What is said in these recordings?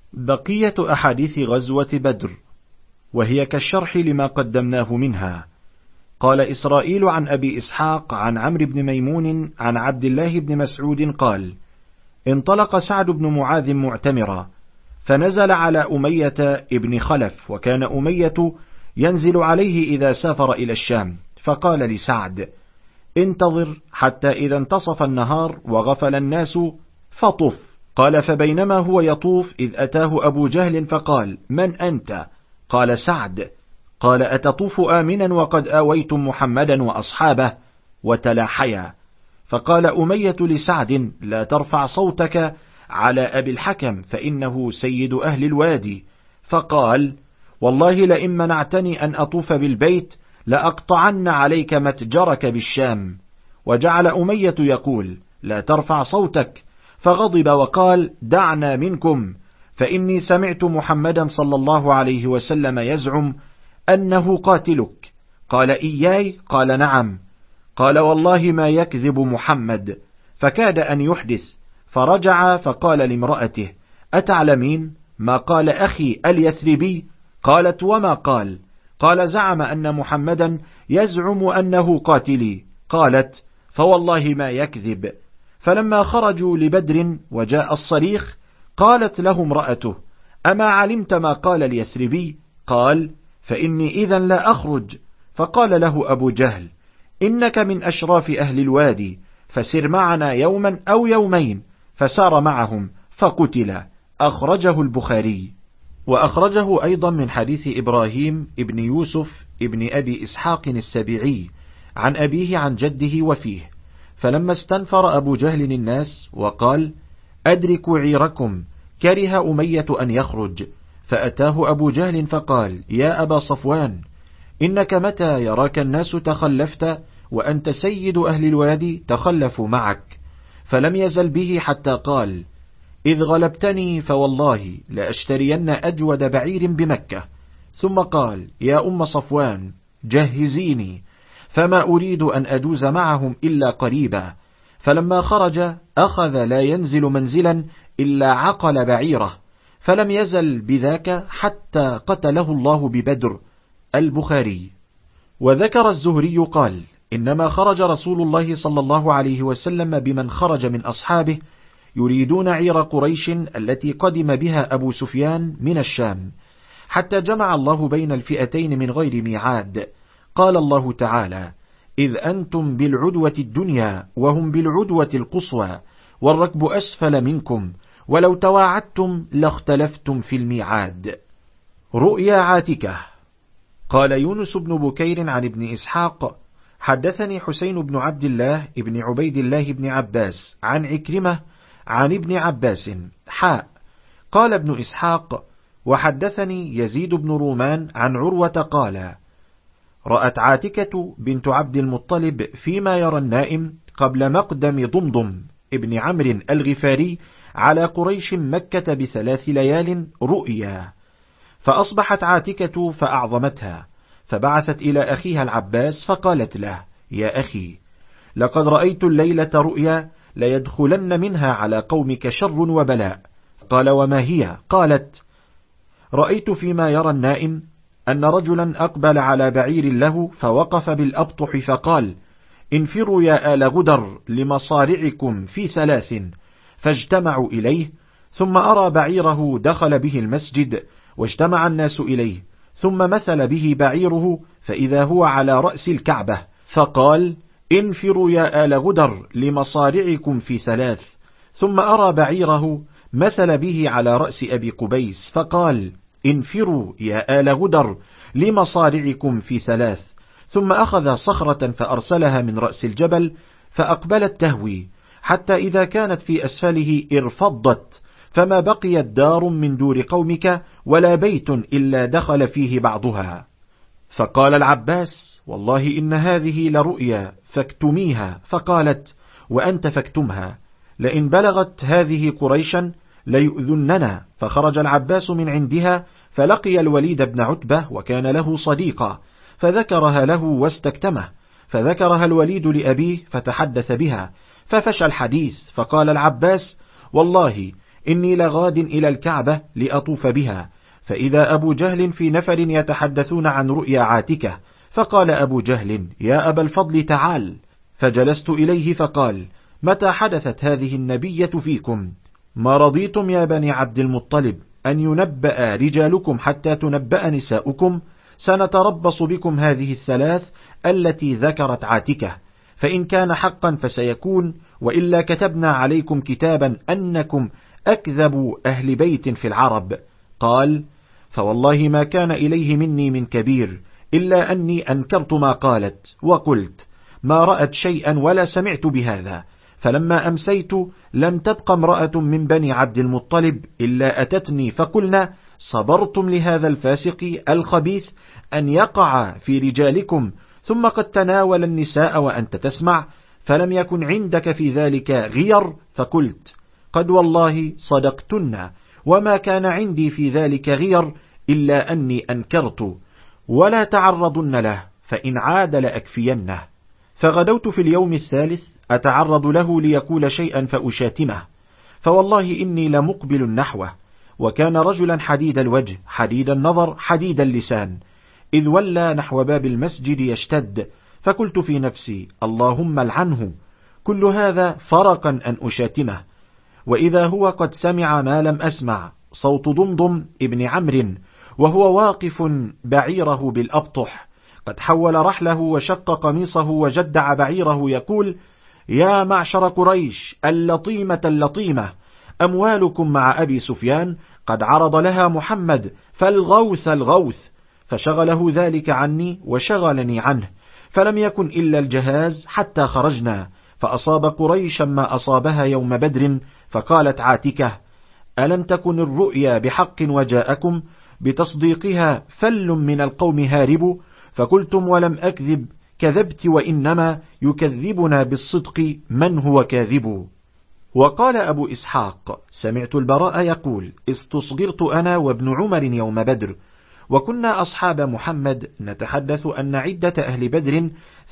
بقية أحاديث غزوة بدر، وهي كالشرح لما قدمناه منها. قال إسرائيل عن أبي إسحاق عن عمرو بن ميمون عن عبد الله بن مسعود قال: انطلق سعد بن معاذ معتمرا، فنزل على أمية ابن خلف، وكان أمية ينزل عليه إذا سافر إلى الشام، فقال لسعد: انتظر حتى إذا انتصف النهار وغفل الناس فطف. قال: فبينما هو يطوف إذ أتاه أبو جهل فقال: من أنت؟ قال: سعد. قال: أتطوف آمنا وقد آويتم محمدا وأصحابه؟ وتلاحيا. فقال أمية لسعد: لا ترفع صوتك على أبي الحكم فإنه سيد أهل الوادي. فقال: والله لئن منعتني أن أطوف بالبيت لأقطعن عليك متجرك بالشام. وجعل أمية يقول: لا ترفع صوتك، فغضب وقال: دعنا منكم، فإني سمعت محمدا صلى الله عليه وسلم يزعم أنه قاتلك. قال: إياي؟ قال: نعم. قال: والله ما يكذب محمد. فكاد أن يحدث، فرجع فقال لامرأته: أتعلمين ما قال أخي اليثربي؟ قالت: وما قال؟ قال: زعم أن محمدا يزعم أنه قاتلي. قالت: فوالله ما يكذب. فلما خرجوا لبدر وجاء الصريخ قالت له امرأته: أما علمت ما قال اليثربي؟ قال: فإني إذا لا أخرج. فقال له أبو جهل: إنك من أشراف أهل الوادي، فسر معنا يوما أو يومين. فسار معهم فقتل. أخرجه البخاري. وأخرجه أيضا من حديث إبراهيم ابن يوسف ابن أبي إسحاق السبيعي عن أبيه عن جده وفيه: فلما استنفر أبو جهل الناس وقال: أدركوا عيركم، كره أمية أن يخرج، فأتاه أبو جهل فقال: يا أبا صفوان، إنك متى يراك الناس تخلفت وأنت سيد أهل الوادي تخلفوا معك. فلم يزل به حتى قال: إذ غلبتني فوالله لأشترين أجود بعير بمكة. ثم قال: يا أم صفوان، جهزيني، فما أريد أن أجوز معهم إلا قريبا. فلما خرج أخذ لا ينزل منزلا إلا عقل بعيره، فلم يزل بذاك حتى قتله الله ببدر. البخاري. وذكر الزهري قال: إنما خرج رسول الله صلى الله عليه وسلم بمن خرج من أصحابه يريدون عير قريش التي قدم بها أبو سفيان من الشام، حتى جمع الله بين الفئتين من غير ميعاد. قال الله تعالى: إذ أنتم بالعدوة الدنيا وهم بالعدوة القصوى والركب أسفل منكم ولو تواعدتم لاختلفتم في الميعاد. رؤيا عاتكة. قال يونس بن بكير عن ابن إسحاق: حدثني حسين بن عبد الله ابن عبيد الله بن عباس عن عكرمة عن ابن عباس قال ابن إسحاق: وحدثني يزيد بن رومان عن عروة قال: رأت عاتكة بنت عبد المطلب فيما يرى النائم قبل مقدم ضمضم ابن عمرو الغفاري على قريش مكة ب3 ليال رؤيا، فأصبحت عاتكة فأعظمتها، فبعثت إلى أخيها العباس فقالت له: يا أخي، لقد رأيت الليلة رؤيا ليدخلن منها على قومك شر وبلاء. قال: وما هي؟ قالت: رأيت فيما يرى النائم أن رجلا أقبل على بعير له فوقف بالأبطح فقال: انفروا يا آل غدر لمصارعكم في 3، فاجتمعوا إليه، ثم أرى بعيره دخل به المسجد واجتمع الناس إليه، ثم مثل به بعيره فإذا هو على رأس الكعبة، فقال: انفروا يا آل غدر لمصارعكم في 3، ثم أرى بعيره مثل به على رأس أبي قبيس فقال: انفروا يا آل غدر لمصارعكم في 3، ثم أخذ صخرة فأرسلها من رأس الجبل فأقبلت تهوي، حتى إذا كانت في أسفله ارفضت، فما بقيت دار من دور قومك ولا بيت إلا دخل فيه بعضها. فقال العباس: والله إن هذه لرؤيا فاكتميها. فقالت: وأنت فاكتمها، لئن بلغت هذه قريشا ليؤذننا. فخرج العباس من عندها فلقي الوليد بن عتبة وكان له صديقا، فذكرها له واستكتمه، فذكرها الوليد لأبيه فتحدث بها، ففشى الحديث. فقال العباس: والله إني لغاد إلى الكعبة لأطوف بها، فإذا أبو جهل في نفر يتحدثون عن رؤيا عاتكة، فقال أبو جهل: يا أبا الفضل تعال. فجلست إليه فقال: متى حدثت هذه النبية فيكم؟ ما رضيتم يا بني عبد المطلب أن ينبأ رجالكم حتى تنبأ نساؤكم؟ سنتربص بكم هذه الثلاث التي ذكرت عاتكة، فإن كان حقا فسيكون، وإلا كتبنا عليكم كتابا أنكم أكذب أهل بيت في العرب. قال: فوالله ما كان إليه مني من كبير، إلا أني أنكرت ما قالت، وقلت: ما رأت شيئا ولا سمعت بهذا. فلما أمسيت لم تبق امرأة من بني عبد المطلب إلا أتتني فقلنا: صبرتم لهذا الفاسق الخبيث أن يقع في رجالكم، ثم قد تناول النساء وأنت تسمع، فلم يكن عندك في ذلك غير؟ فقلت: قد والله صدقتن، وما كان عندي في ذلك غير إلا أني أنكرت، ولا تعرضن له، فإن عاد لأكفينه. فغدوت في اليوم الثالث أتعرض له ليقول شيئا فأشاتمه، فوالله إني لمقبل نحوه، وكان رجلا حديد الوجه حديد النظر حديد اللسان، إذ ولى نحو باب المسجد يشتد، فقلت في نفسي: اللهم العنه، كل هذا فرقا أن أشاتمه. وإذا هو قد سمع ما لم أسمع، صوت ضمضم ابن عمرو وهو واقف بعيره بالأبطح، قد حول رحله وشق قميصه وجدع بعيره، يقول: يا معشر قريش اللطيمة اللطيمة، أموالكم مع أبي سفيان قد عرض لها محمد، فالغوث الغوث. فشغله ذلك عني وشغلني عنه، فلم يكن إلا الجهاز حتى خرجنا، فأصاب قريشا ما أصابها يوم بدر. فقالت عاتكة: ألم تكن الرؤيا بحق وجاءكم بتصديقها فل من القوم هارب؟ فقلتم ولم أكذب، كذبت، وإنما يكذبنا بالصدق من هو كاذب. وقال أبو إسحاق: سمعت البراء يقول: استصغرت أنا وابن عمر يوم بدر، وكنا أصحاب محمد نتحدث أن عدة أهل بدر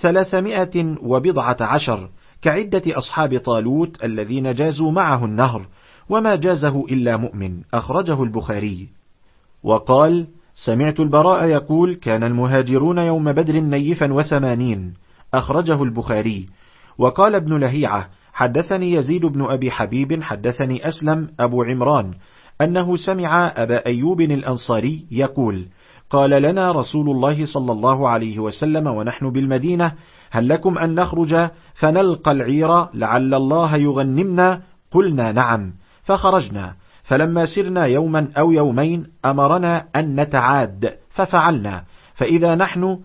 310 كعدة أصحاب طالوت الذين جازوا معه النهر، وما جازه إلا مؤمن. أخرجه البخاري. وقال: سمعت البراء يقول: كان المهاجرون يوم بدر نيفا 80. أخرجه البخاري. وقال ابن لهيعة: حدثني يزيد بن أبي حبيب حدثني أسلم أبو عمران أنه سمع أبا أيوب الأنصاري يقول: قال لنا رسول الله صلى الله عليه وسلم ونحن بالمدينة: هل لكم أن نخرج فنلقى العير لعل الله يغنمنا؟ قلنا: نعم. فخرجنا، فلما سرنا يوما أو يومين أمرنا أن نتعاد، ففعلنا، فإذا نحن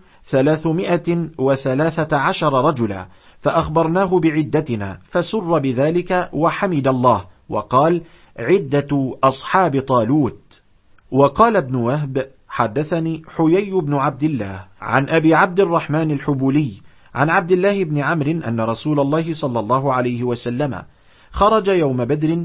313 رجلا، فأخبرناه بعدتنا، فسر بذلك وحمد الله، وقال: عدة أصحاب طالوت. وقال ابن وهب: حدثني حيي بن عبد الله عن أبي عبد الرحمن الحبولي عن عبد الله بن عمرو أن رسول الله صلى الله عليه وسلم خرج يوم بدر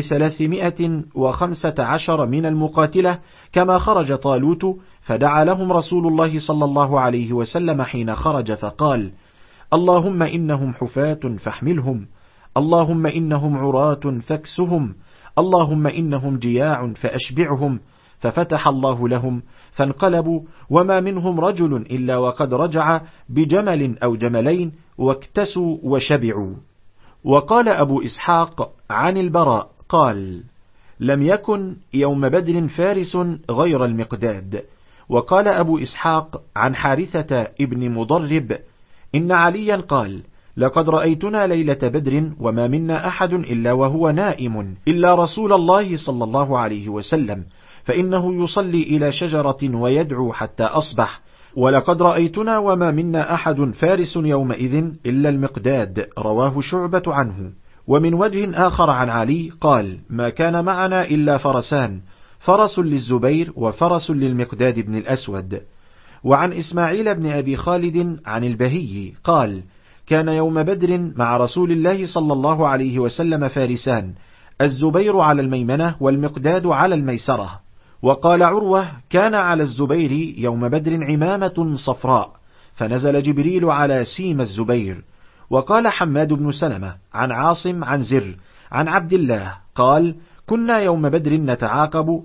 315 من المقاتلة كما خرج طالوت، فدعا لهم رسول الله صلى الله عليه وسلم حين خرج فقال: اللهم إنهم حفاة فاحملهم، اللهم إنهم عراة فاكسهم، اللهم إنهم جياع فأشبعهم. ففتح الله لهم فانقلبوا، وما منهم رجل إلا وقد رجع بجمل أو جملين، واكتسوا وشبعوا. وقال أبو إسحاق عن البراء قال: لم يكن يوم بدر فارس غير المقداد. وقال أبو إسحاق عن حارثة ابن مضرب إن عليا قال: لقد رأيتنا ليلة بدر وما منا أحد إلا وهو نائم إلا رسول الله صلى الله عليه وسلم، فإنه يصلي إلى شجرة ويدعو حتى أصبح، ولقد رأيتنا وما منا أحد فارس يومئذ إلا المقداد. رواه شعبة عنه. ومن وجه آخر عن علي قال: ما كان معنا إلا فرسان، فرس للزبير وفرس للمقداد بن الأسود. وعن إسماعيل بن أبي خالد عن البهي قال: كان يوم بدر مع رسول الله صلى الله عليه وسلم فارسان، الزبير على الميمنة والمقداد على الميسرة. وقال عروة: كان على الزبير يوم بدر عمامة صفراء، فنزل جبريل على سيم الزبير. وقال حماد بن سلمة عن عاصم عن زر عن عبد الله قال: كنا يوم بدر نتعاقب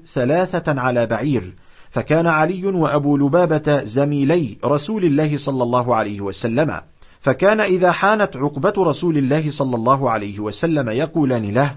3 على بعير، فكان علي وأبو لبابة زميلي رسول الله صلى الله عليه وسلم، فكان إذا حانت عقبة رسول الله صلى الله عليه وسلم يقولان له: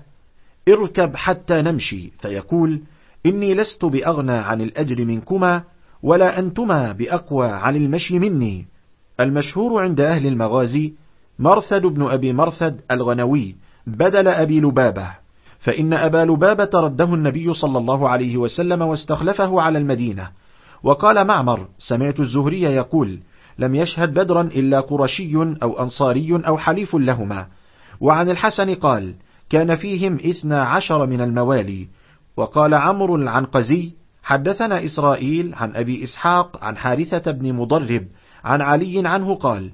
اركب حتى نمشي، فيقول: إني لست بأغنى عن الأجر منكما، ولا أنتما بأقوى عن المشي مني. المشهور عند أهل المغازي مرثد بن أبي مرثد الغنوي بدل أبي لبابة، فإن أبا لبابة رده النبي صلى الله عليه وسلم واستخلفه على المدينة. وقال معمر: سمعت الزهري يقول: لم يشهد بدرا إلا قرشي أو أنصاري أو حليف لهما. وعن الحسن قال: كان فيهم 12 من الموالي. وقال عمرو العنقزي: حدثنا إسرائيل عن أبي إسحاق عن حارثة بن مضرب عن علي عنه قال: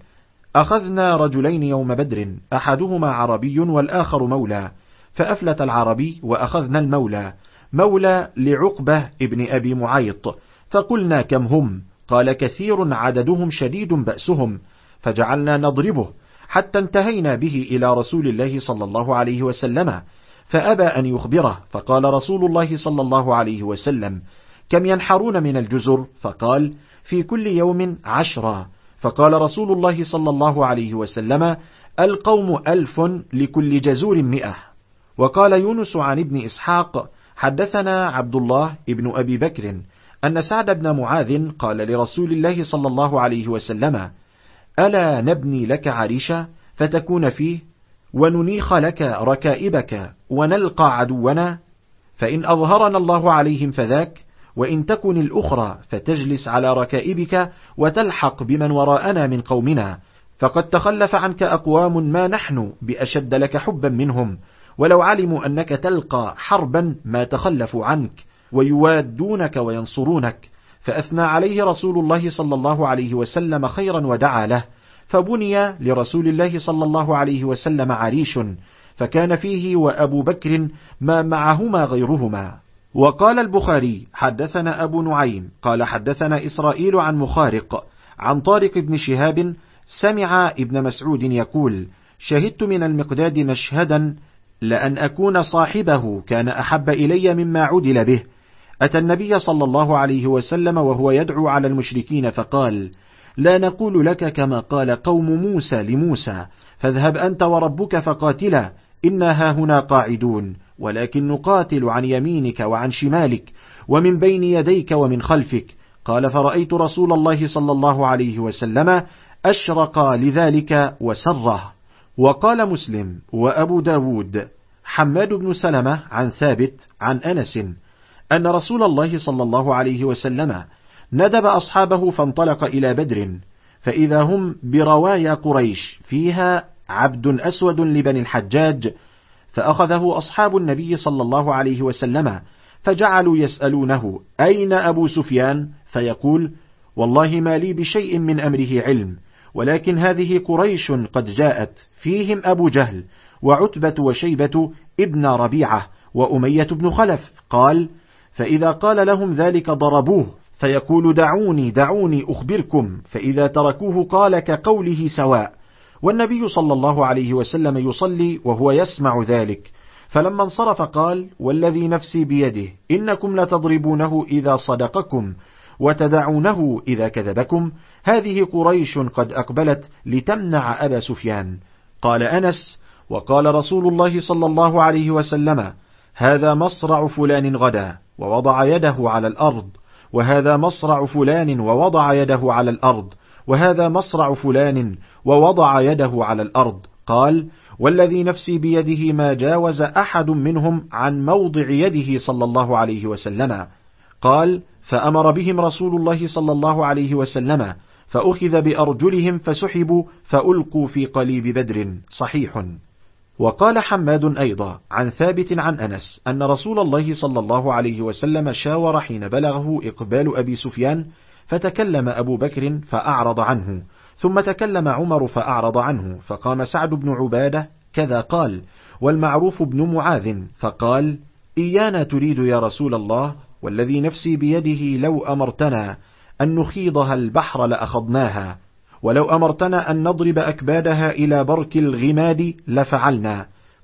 أخذنا رجلين يوم بدر، أحدهما عربي والآخر مولى، فأفلت العربي وأخذنا المولى، مولى لعقبة ابن أبي معيط، فقلنا: كم هم؟ قال: كثير عددهم شديد بأسهم، فجعلنا نضربه حتى انتهينا به إلى رسول الله صلى الله عليه وسلم، فأبى أن يخبره، فقال رسول الله صلى الله عليه وسلم: كم ينحرون من الجزر؟ فقال: في كل يوم 10. فقال رسول الله صلى الله عليه وسلم: القوم 1000 لكل جزور 100. وقال يونس عن ابن إسحاق: حدثنا عبد الله ابن أبي بكر أن سعد بن معاذ قال لرسول الله صلى الله عليه وسلم: ألا نبني لك عريشا فتكون فيه، وننيخ لك ركائبك، ونلقى عدونا، فإن أظهرنا الله عليهم فذاك، وإن تكن الأخرى فتجلس على ركائبك وتلحق بمن وراءنا من قومنا، فقد تخلف عنك أقوام ما نحن بأشد لك حبا منهم، ولو علموا أنك تلقى حربا ما تخلفوا عنك، ويوادونك وينصرونك. فأثنى عليه رسول الله صلى الله عليه وسلم خيرا ودعا له، فبني لرسول الله صلى الله عليه وسلم عريش، فكان فيه وأبو بكر ما معهما غيرهما. وقال البخاري: حدثنا أبو نعيم قال حدثنا إسرائيل عن مخارق عن طارق بن شهاب سمع ابن مسعود يقول: شهدت من المقداد مشهدا لأن أكون صاحبه كان أحب إلي مما عدل به. أتى النبي صلى الله عليه وسلم وهو يدعو على المشركين فقال: لا نقول لك كما قال قوم موسى لموسى: فاذهب أنت وربك فقاتلا إنا هاهنا قاعدون، ولكن نقاتل عن يمينك وعن شمالك ومن بين يديك ومن خلفك. قال: فرأيت رسول الله صلى الله عليه وسلم أشرق لذلك وسره. وقال مسلم وأبو داود حماد بن سلمة عن ثابت عن أنس أن رسول الله صلى الله عليه وسلم ندب أصحابه فانطلق إلى بدر، فإذا هم بروايا قريش فيها عبد أسود لبني الحجاج، فأخذه أصحاب النبي صلى الله عليه وسلم فجعلوا يسألونه: أين أبو سفيان؟ فيقول: والله ما لي بشيء من أمره علم، ولكن هذه قريش قد جاءت، فيهم أبو جهل وعتبة وشيبة ابن ربيعة وأمية بن خلف. قال: فإذا قال لهم ذلك ضربوه، فيقول: دعوني دعوني أخبركم، فإذا تركوه قال كقوله سواء. والنبي صلى الله عليه وسلم يصلي وهو يسمع ذلك، فلما انصرف قال: والذي نفسي بيده إنكم لتضربونه إذا صدقكم وتدعونه إذا كذبكم، هذه قريش قد أقبلت لتمنع أبا سفيان. قال أنس: وقال رسول الله صلى الله عليه وسلم: هذا مصرع فلان غدا، ووضع يده على الأرض، وهذا مصرع فلان ووضع يده على الأرض، وهذا مصرع فلان ووضع يده على الأرض. قال: والذي نفسي بيده ما جاوز أحد منهم عن موضع يده صلى الله عليه وسلم. قال: فأمر بهم رسول الله صلى الله عليه وسلم، فأخذ بأرجلهم فسحبوا فألقوا في قليب بدر. صحيح. وقال حماد أيضا عن ثابت عن أنس أن رسول الله صلى الله عليه وسلم شاور حين بلغه إقبال أبي سفيان، فتكلم أبو بكر فأعرض عنه، ثم تكلم عمر فأعرض عنه، فقام سعد بن عبادة كذا قال، والمعروف بن معاذ فقال: إيانا تريد يا رسول الله، والذي نفسي بيده لو أمرتنا أن نخيضها البحر لأخذناها، ولو أمرتنا أن نضرب أكبادها إلى برك الغماد لفعلنا.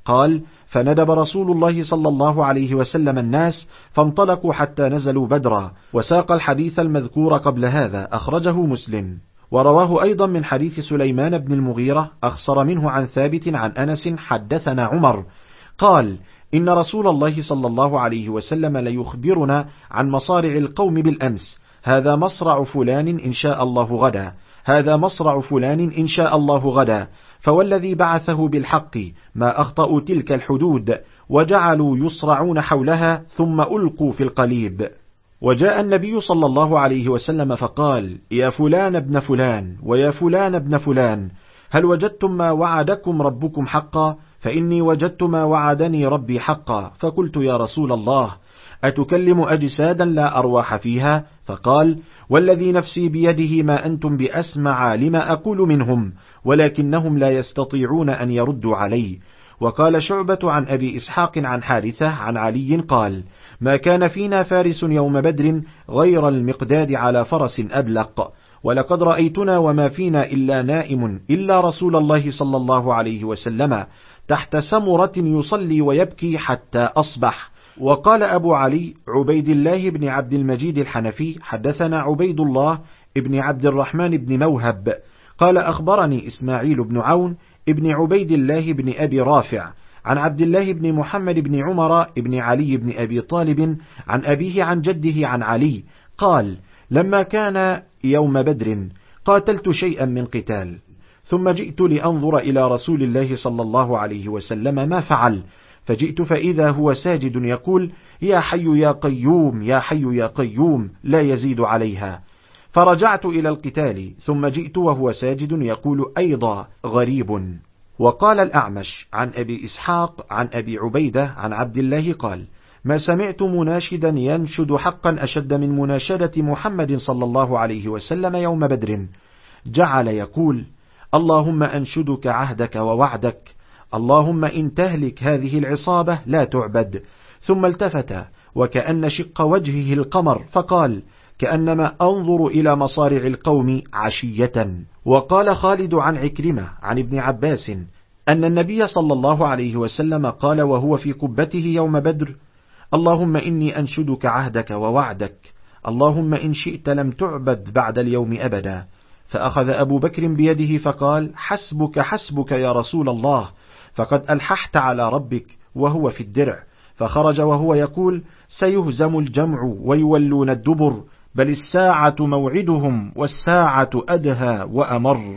قال: فندب رسول الله صلى الله عليه وسلم الناس فانطلقوا حتى نزلوا بدرا. وساق الحديث المذكور قبل هذا، أخرجه مسلم. ورواه أيضا من حديث سليمان بن المغيرة أخصر منه عن ثابت عن أنس حدثنا عمر قال: إن رسول الله صلى الله عليه وسلم ليخبرنا عن مصارع القوم بالأمس: هذا مصرع فلان إن شاء الله غدا، هذا مصرع فلان إن شاء الله غدا، فوالذي بعثه بالحق ما أخطأوا تلك الحدود، وجعلوا يصرعون حولها ثم ألقوا في القليب. وجاء النبي صلى الله عليه وسلم فقال: يا فلان ابن فلان ويا فلان ابن فلان، هل وجدتم ما وعدكم ربكم حقا؟ فإني وجدت ما وعدني ربي حقا. فقلت: يا رسول الله، أتكلم أجسادا لا أرواح فيها؟ فقال: والذي نفسي بيده ما أنتم بأسمع لما أقول منهم، ولكنهم لا يستطيعون أن يردوا علي. وقال شعبة عن أبي إسحاق عن حارثة عن علي قال: ما كان فينا فارس يوم بدر غير المقداد على فرس أبلق، ولقد رأيتنا وما فينا إلا نائم إلا رسول الله صلى الله عليه وسلم تحت سمرة يصلي ويبكي حتى أصبح. وقال أبو علي عبيد الله بن عبد المجيد الحنفي: حدثنا عبيد الله ابن عبد الرحمن بن موهب قال: أخبرني إسماعيل بن عون ابن عبيد الله بن أبي رافع عن عبد الله بن محمد بن عمر بن علي بن أبي طالب عن أبيه عن جده عن علي قال: لما كان يوم بدر قاتلت شيئا من قتال، ثم جئت لأنظر إلى رسول الله صلى الله عليه وسلم ما فعل، فجئت فإذا هو ساجد يقول: يا حي يا قيوم يا حي يا قيوم، لا يزيد عليها. فرجعت إلى القتال، ثم جئت وهو ساجد يقول أيضا: غريب. وقال الأعمش عن أبي إسحاق عن أبي عبيدة عن عبد الله قال: ما سمعت مناشدا ينشد حقا أشد من مناشدة محمد صلى الله عليه وسلم يوم بدر. جعل يقول: اللهم أنشدك عهدك ووعدك، اللهم إن تهلك هذه العصابة لا تعبد. ثم التفت وكأن شق وجهه القمر فقال: كأنما أنظر إلى مصارع القوم عشية. وقال خالد عن عكرمة عن ابن عباس أن النبي صلى الله عليه وسلم قال وهو في قبته يوم بدر: اللهم إني أنشدك عهدك ووعدك، اللهم إن شئت لم تعبد بعد اليوم أبدا. فأخذ أبو بكر بيده فقال: حسبك حسبك يا رسول الله، فقد ألححت على ربك وهو في الدرع. فخرج وهو يقول: سيهزم الجمع ويولون الدبر، بل الساعة موعدهم والساعة أدهى وأمر.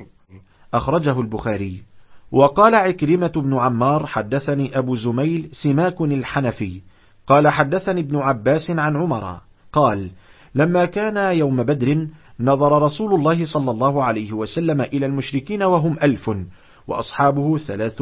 أخرجه البخاري. وقال عكرمة بن عمار: حدثني أبو زميل سماك الحنفي قال: حدثني ابن عباس عن عمر قال: لما كان يوم بدر نظر رسول الله صلى الله عليه وسلم إلى المشركين وهم 1000 وأصحابه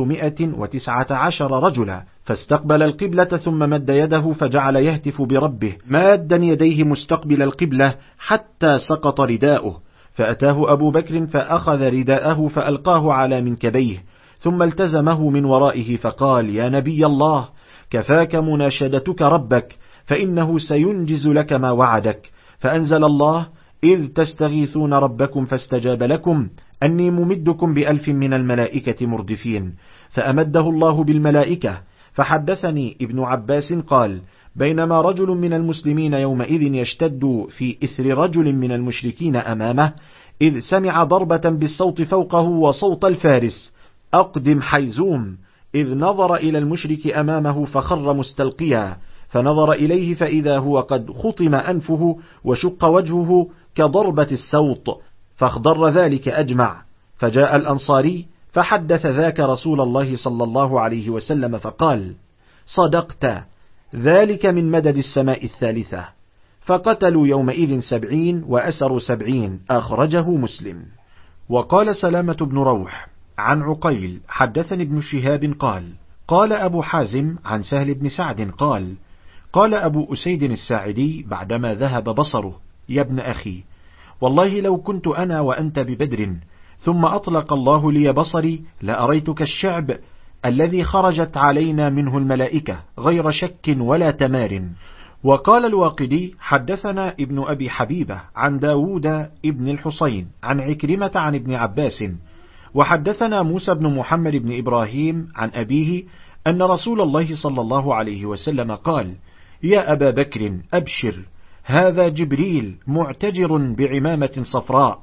319 رجلا، فاستقبل القبلة ثم مد يده فجعل يهتف بربه مادا يديه مستقبل القبلة حتى سقط رداؤه، فأتاه أبو بكر فأخذ رداءه فألقاه على منكبيه، ثم التزمه من ورائه فقال: يا نبي الله، كفاك مناشدتك ربك، فإنه سينجز لك ما وعدك. فأنزل الله: إذ تستغيثون ربكم فاستجاب لكم أني ممدكم ب1000 من الملائكة مردفين. فأمده الله بالملائكة. فحدثني ابن عباس قال: بينما رجل من المسلمين يومئذ يشتد في إثر رجل من المشركين أمامه، إذ سمع ضربة بالصوت فوقه وصوت الفارس: أقدم حيزوم. إذ نظر إلى المشرك أمامه فخر مستلقيا، فنظر إليه فإذا هو قد خطم أنفه وشق وجهه كضربة السوط، فاخضر ذلك أجمع. فجاء الأنصاري فحدث ذاك رسول الله صلى الله عليه وسلم فقال: صدقت، ذلك من مدد السماء الثالثة. فقتلوا يومئذ 70 وأسروا 70. أخرجه مسلم. وقال سلامة بن روح عن عقيل: حدثني ابن شهاب قال: قال أبو حازم عن سهل بن سعد قال: قال أبو أسيد الساعدي بعدما ذهب بصره: يا ابن أخي، والله لو كنت أنا وأنت ببدر ثم أطلق الله لي بصري لأريتك الشعب الذي خرجت علينا منه الملائكة غير شك ولا تمار. وقال الواقدي: حدثنا ابن أبي حبيبة عن داود ابن الحصين عن عكرمة عن ابن عباس، وحدثنا موسى بن محمد بن إبراهيم عن أبيه أن رسول الله صلى الله عليه وسلم قال: يا أبا بكر أبشر، هذا جبريل معتجر بعمامة صفراء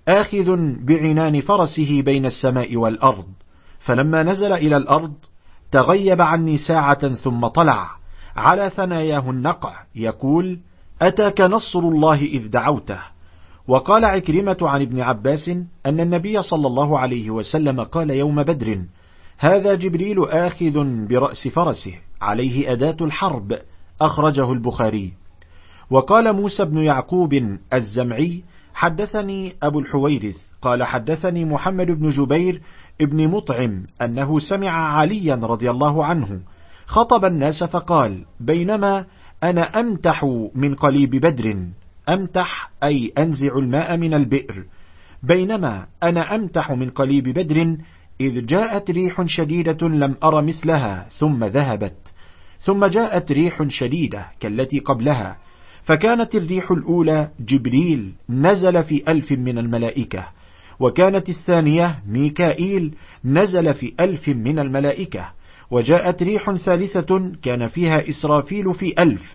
آخذ بعنان فرسه بين السماء والأرض. فلما نزل إلى الأرض تغيب عني ساعة ثم طلع على ثناياه النقع يقول: أتاك نصر الله إذ دعوته. وقال عكرمة عن ابن عباس أن النبي صلى الله عليه وسلم قال يوم بدر: هذا جبريل آخذ برأس فرسه عليه أداة الحرب، أخرجه البخاري. وقال موسى بن يعقوب الزمعي: حدثني أبو الحويرث قال حدثني محمد بن جبير ابن مطعم أنه سمع عليا رضي الله عنه خطب الناس فقال: بينما أنا أمتح من قليب بدر، أمتح أي أنزع الماء من البئر، بينما أنا أمتح من قليب بدر إذ جاءت ريح شديدة لم أر مثلها ثم ذهبت، ثم جاءت ريح شديدة كالتي قبلها، فكانت الريح الأولى جبريل نزل في 1000 من الملائكة، وكانت الثانية ميكائيل نزل في 1000 من الملائكة، وجاءت ريح ثالثة كان فيها إسرافيل في 1000.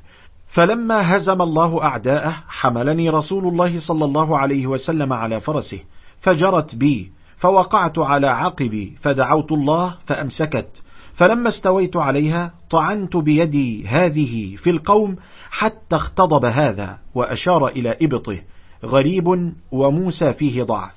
فلما هزم الله أعداءه حملني رسول الله صلى الله عليه وسلم على فرسه فجرت بي، فوقعت على عقبي فدعوت الله فأمسكت، فلما استويت عليها طعنت بيدي هذه في القوم حتى اختضب هذا، وأشار إلى إبطه. غريب وموسى فيه ضعف.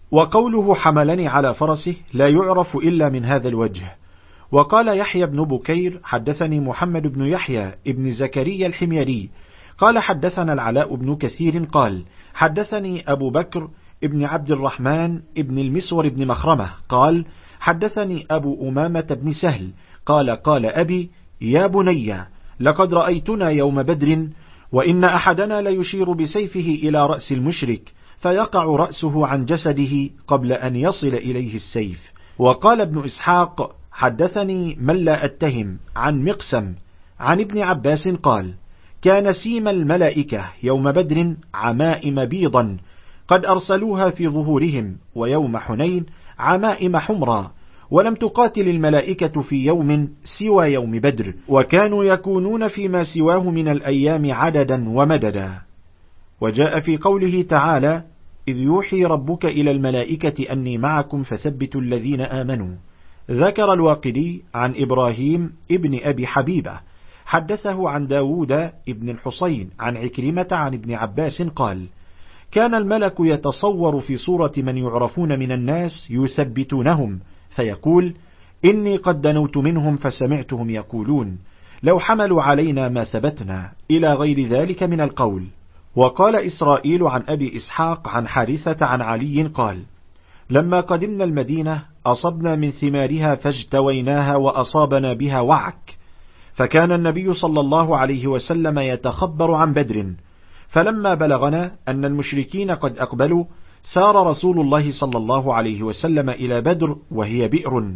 وقوله حملني على فرسه لا يعرف إلا من هذا الوجه. وقال يحيى بن بكير حدثني محمد بن يحيى ابن زكريا الحميري قال حدثنا العلاء بن كثير قال حدثني أبو بكر ابن عبد الرحمن ابن المسور بن مخرمة قال حدثني أبو أمامة بن سهل قال قال أبي: يا بني، لقد رأيتنا يوم بدر، وإن أحدنا ليشير بسيفه إلى رأس المشرك فيقع رأسه عن جسده قبل أن يصل إليه السيف. وقال ابن إسحاق حدثني من لا أتهم عن مقسم عن ابن عباس قال: كان سيم الملائكة يوم بدر عمائم بيضا قد أرسلوها في ظهورهم، ويوم حنين عمائم حمرا، ولم تقاتل الملائكة في يوم سوى يوم بدر، وكانوا يكونون فيما سواه من الأيام عددا ومددا. وجاء في قوله تعالى: إذ يوحي ربك إلى الملائكة أني معكم فثبتوا الذين آمنوا. ذكر الواقدي عن إبراهيم ابن أبي حبيبة حدثه عن داود ابن الحصين عن عكرمة عن ابن عباس قال: كان الملك يتصور في صورة من يعرفون من الناس يثبتونهم، فيقول: إني قد دنوت منهم فسمعتهم يقولون: لو حملوا علينا ما ثبتنا، إلى غير ذلك من القول. وقال إسرائيل عن أبي إسحاق عن حارثة عن علي قال: لما قدمنا المدينة أصبنا من ثمارها فاجتويناها وأصابنا بها وعك، فكان النبي صلى الله عليه وسلم يتخبر عن بدر، فلما بلغنا أن المشركين قد أقبلوا سار رسول الله صلى الله عليه وسلم إلى بدر وهي بئر،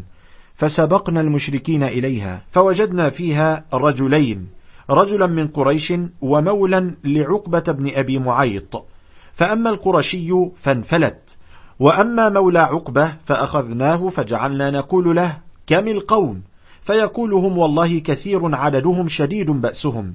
فسبقنا المشركين إليها فوجدنا فيها رجلين، رجلا من قريش ومولا لعقبة بن أبي معيط، فأما القرشي فانفلت، وأما مولى عقبة فأخذناه فجعلنا نقول له: كم القوم؟ فيقول: هم والله كثير عددهم شديد بأسهم.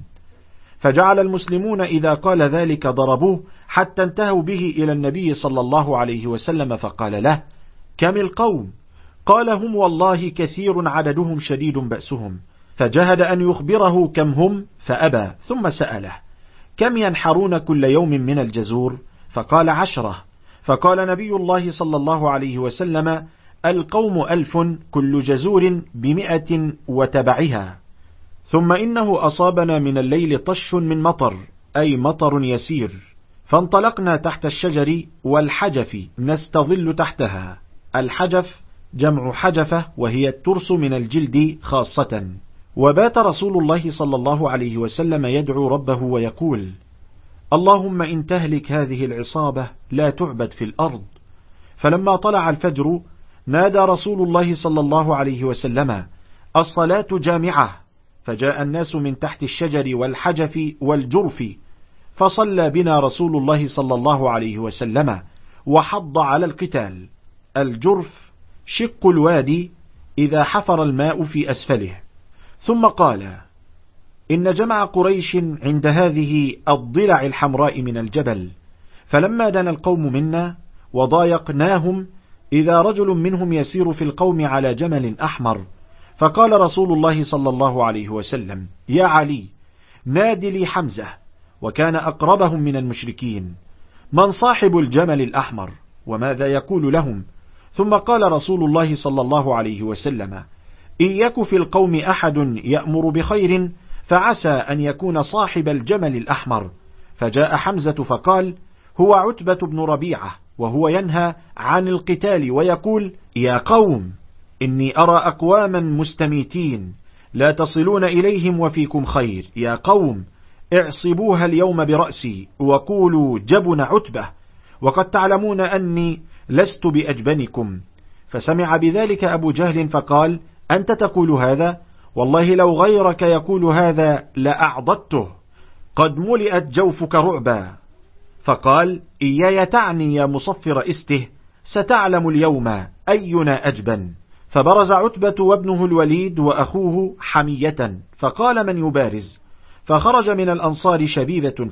فجعل المسلمون إذا قال ذلك ضربوه حتى انتهوا به إلى النبي صلى الله عليه وسلم فقال له: كم القوم؟ قال: هم والله كثير عددهم شديد بأسهم. فجهد أن يخبره كم هم فأبى، ثم سأله: كم ينحرون كل يوم من الجزور؟ فقال: 10. فقال نبي الله صلى الله عليه وسلم: القوم 1000 كل جزور ب100 وتبعها. ثم إنه أصابنا من الليل طش من مطر، أي مطر يسير، فانطلقنا تحت الشجر والحجف نستظل تحتها. الحجف جمع حجفة، وهي الترس من الجلد خاصة. وبات رسول الله صلى الله عليه وسلم يدعو ربه ويقول: اللهم إن تهلك هذه العصابة لا تعبد في الأرض. فلما طلع الفجر نادى رسول الله صلى الله عليه وسلم: الصلاة جامعة. فجاء الناس من تحت الشجر والحجف والجرف، فصلى بنا رسول الله صلى الله عليه وسلم وحض على القتال. الجرف شق الوادي إذا حفر الماء في أسفله. ثم قال: إن جمع قريش عند هذه الضلع الحمراء من الجبل، فلما دنا القوم منا وضايقناهم إذا رجل منهم يسير في القوم على جمل أحمر، فقال رسول الله صلى الله عليه وسلم: يا علي، ناد لي حمزة، وكان أقربهم من المشركين، من صاحب الجمل الأحمر وماذا يقول لهم؟ ثم قال رسول الله صلى الله عليه وسلم: إن يك في القوم أحد يأمر بخير فعسى أن يكون صاحب الجمل الأحمر. فجاء حمزة فقال: هو عتبة بن ربيعة، وهو ينهى عن القتال ويقول: يا قوم، إني أرى أقواما مستميتين لا تصلون إليهم وفيكم خير، يا قوم اعصبوها اليوم برأسي وقولوا جبن عتبة، وقد تعلمون أني لست بأجبنكم. فسمع بذلك أبو جهل فقال: أنت تقول هذا؟ والله لو غيرك يقول هذا لأعضدته، قد ملئت جوفك رعبا. فقال: إياي تعني يا مصفر إسته، ستعلم اليوم أينا أجبن. فبرز عتبة وابنه الوليد وأخوه حمية، فقال: من يبارز؟ فخرج من الأنصار شبيبة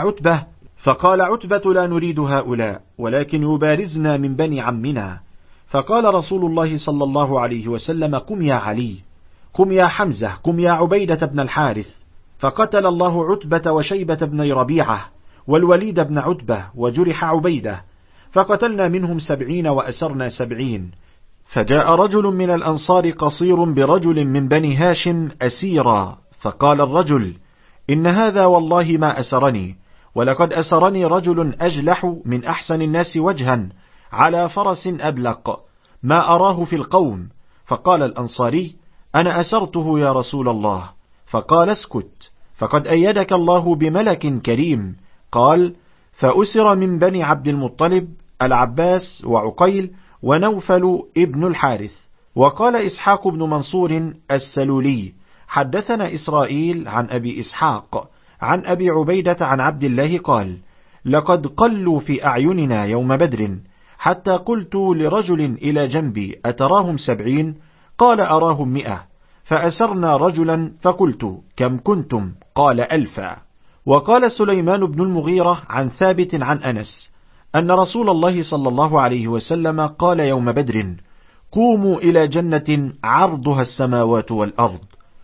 فقال عتبة: لا نريد هؤلاء، ولكن يبارزنا من بني عمنا. فقال رسول الله صلى الله عليه وسلم: قم يا علي، قم يا حمزة، قم يا عبيدة بن الحارث. فقتل الله عتبة وشيبة بن ربيعة والوليد بن عتبة، وجرح عبيدة، فقتلنا منهم 70 وأسرنا 70. فجاء رجل من الأنصار قصير برجل من بني هاشم أسيرا، فقال الرجل: إن هذا والله ما أسرني، ولقد أسرني رجل أجلح من أحسن الناس وجها على فرس أبلق ما أراه في القوم. فقال الأنصاري: أنا أسرته يا رسول الله. فقال: اسكت، فقد أيدك الله بملك كريم. قال: فأسر من بني عبد المطلب العباس وعقيل ونوفل ابن الحارث. وقال إسحاق بن منصور السلولي: حدثنا إسرائيل عن أبي إسحاق عن أبي عبيدة عن عبد الله قال: لقد قلوا في أعيننا يوم بدر، حتى قلت لرجل إلى جنبي: أتراهم 70؟ قال: أراهم 100. فأسرنا رجلا فقلت: كم كنتم؟ قال: 1000. وقال سليمان بن المغيرة عن ثابت عن أنس أن رسول الله صلى الله عليه وسلم قال يوم بدر: قوموا إلى جنة عرضها السماوات والأرض.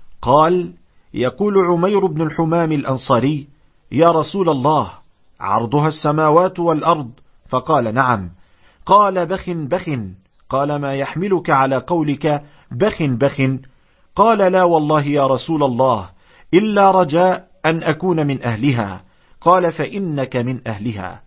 قال: يقول عمير بن الحمام الأنصاري: يا رسول الله، عرضها السماوات والأرض؟ فقال: نعم. قال: بخ بخ. قال: ما يحملك على قولك بخ بخ؟ قال: لا والله يا رسول الله، إلا رجاء أن أكون من أهلها. قال: فإنك من أهلها.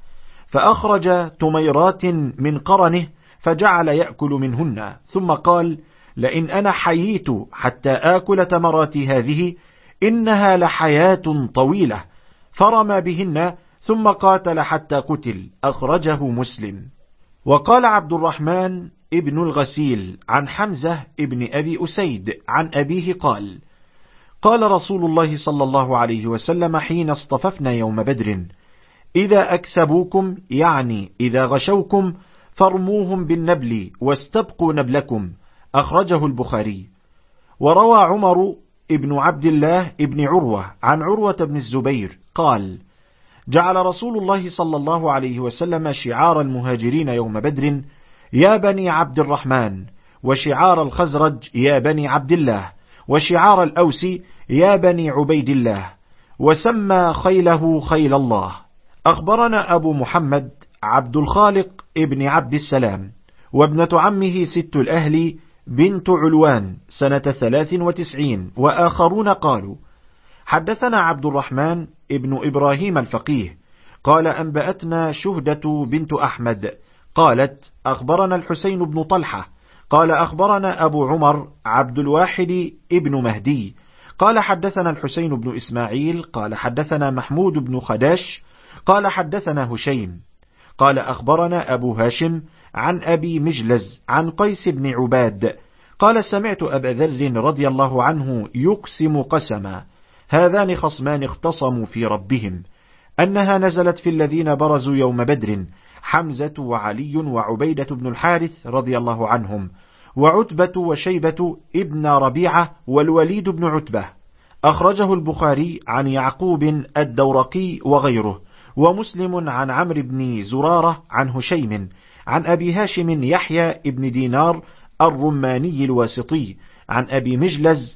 فأخرج تميرات من قرنه فجعل يأكل منهن، ثم قال: لئن أنا حييت حتى آكل تمرات هذه إنها لحياة طويلة. فرمى بهن ثم قاتل حتى قتل. أخرجه مسلم. وقال عبد الرحمن ابن الغسيل عن حمزة ابن أبي أسيد عن أبيه قال: قال رسول الله صلى الله عليه وسلم حين اصطففنا يوم بدر: إذا أكسبوكم، يعني إذا غشوكم، فارموهم بالنبل واستبقوا نبلكم. أخرجه البخاري. وروى عمر ابن عبد الله ابن عروة عن عروة بن الزبير قال: جعل رسول الله صلى الله عليه وسلم شعار المهاجرين يوم بدر: يا بني عبد الرحمن، وشعار الخزرج: يا بني عبد الله، وشعار الأوس: يا بني عبيد الله، وسمى خيله خيل الله. أخبرنا أبو محمد عبد الخالق ابن عبد السلام، وابنة عمه ست الأهل بنت علوان سنة 93، وآخرون قالوا: حدثنا عبد الرحمن ابن إبراهيم الفقيه قال: أنبأتنا شهدة بنت أحمد قالت: أخبرنا الحسين بن طلحة قال: أخبرنا أبو عمر عبد الواحد ابن مهدي قال: حدثنا الحسين بن إسماعيل قال: حدثنا محمود بن خداش قال: حدثنا هشيم قال: أخبرنا أبو هاشم عن أبي مجلز عن قيس بن عباد قال: سمعت أبا ذر رضي الله عنه يقسم قسما: هذان خصمان اختصموا في ربهم، أنها نزلت في الذين برزوا يوم بدر: حمزة وعلي وعبيدة بن الحارث رضي الله عنهم، وعتبة وشيبة ابن ربيعة والوليد بن عتبة. أخرجه البخاري عن يعقوب الدورقي وغيره، ومسلم عن عمرو بن زرارة عن هشيم عن أبي هاشم يحيى ابن دينار الرماني الواسطي عن أبي مجلز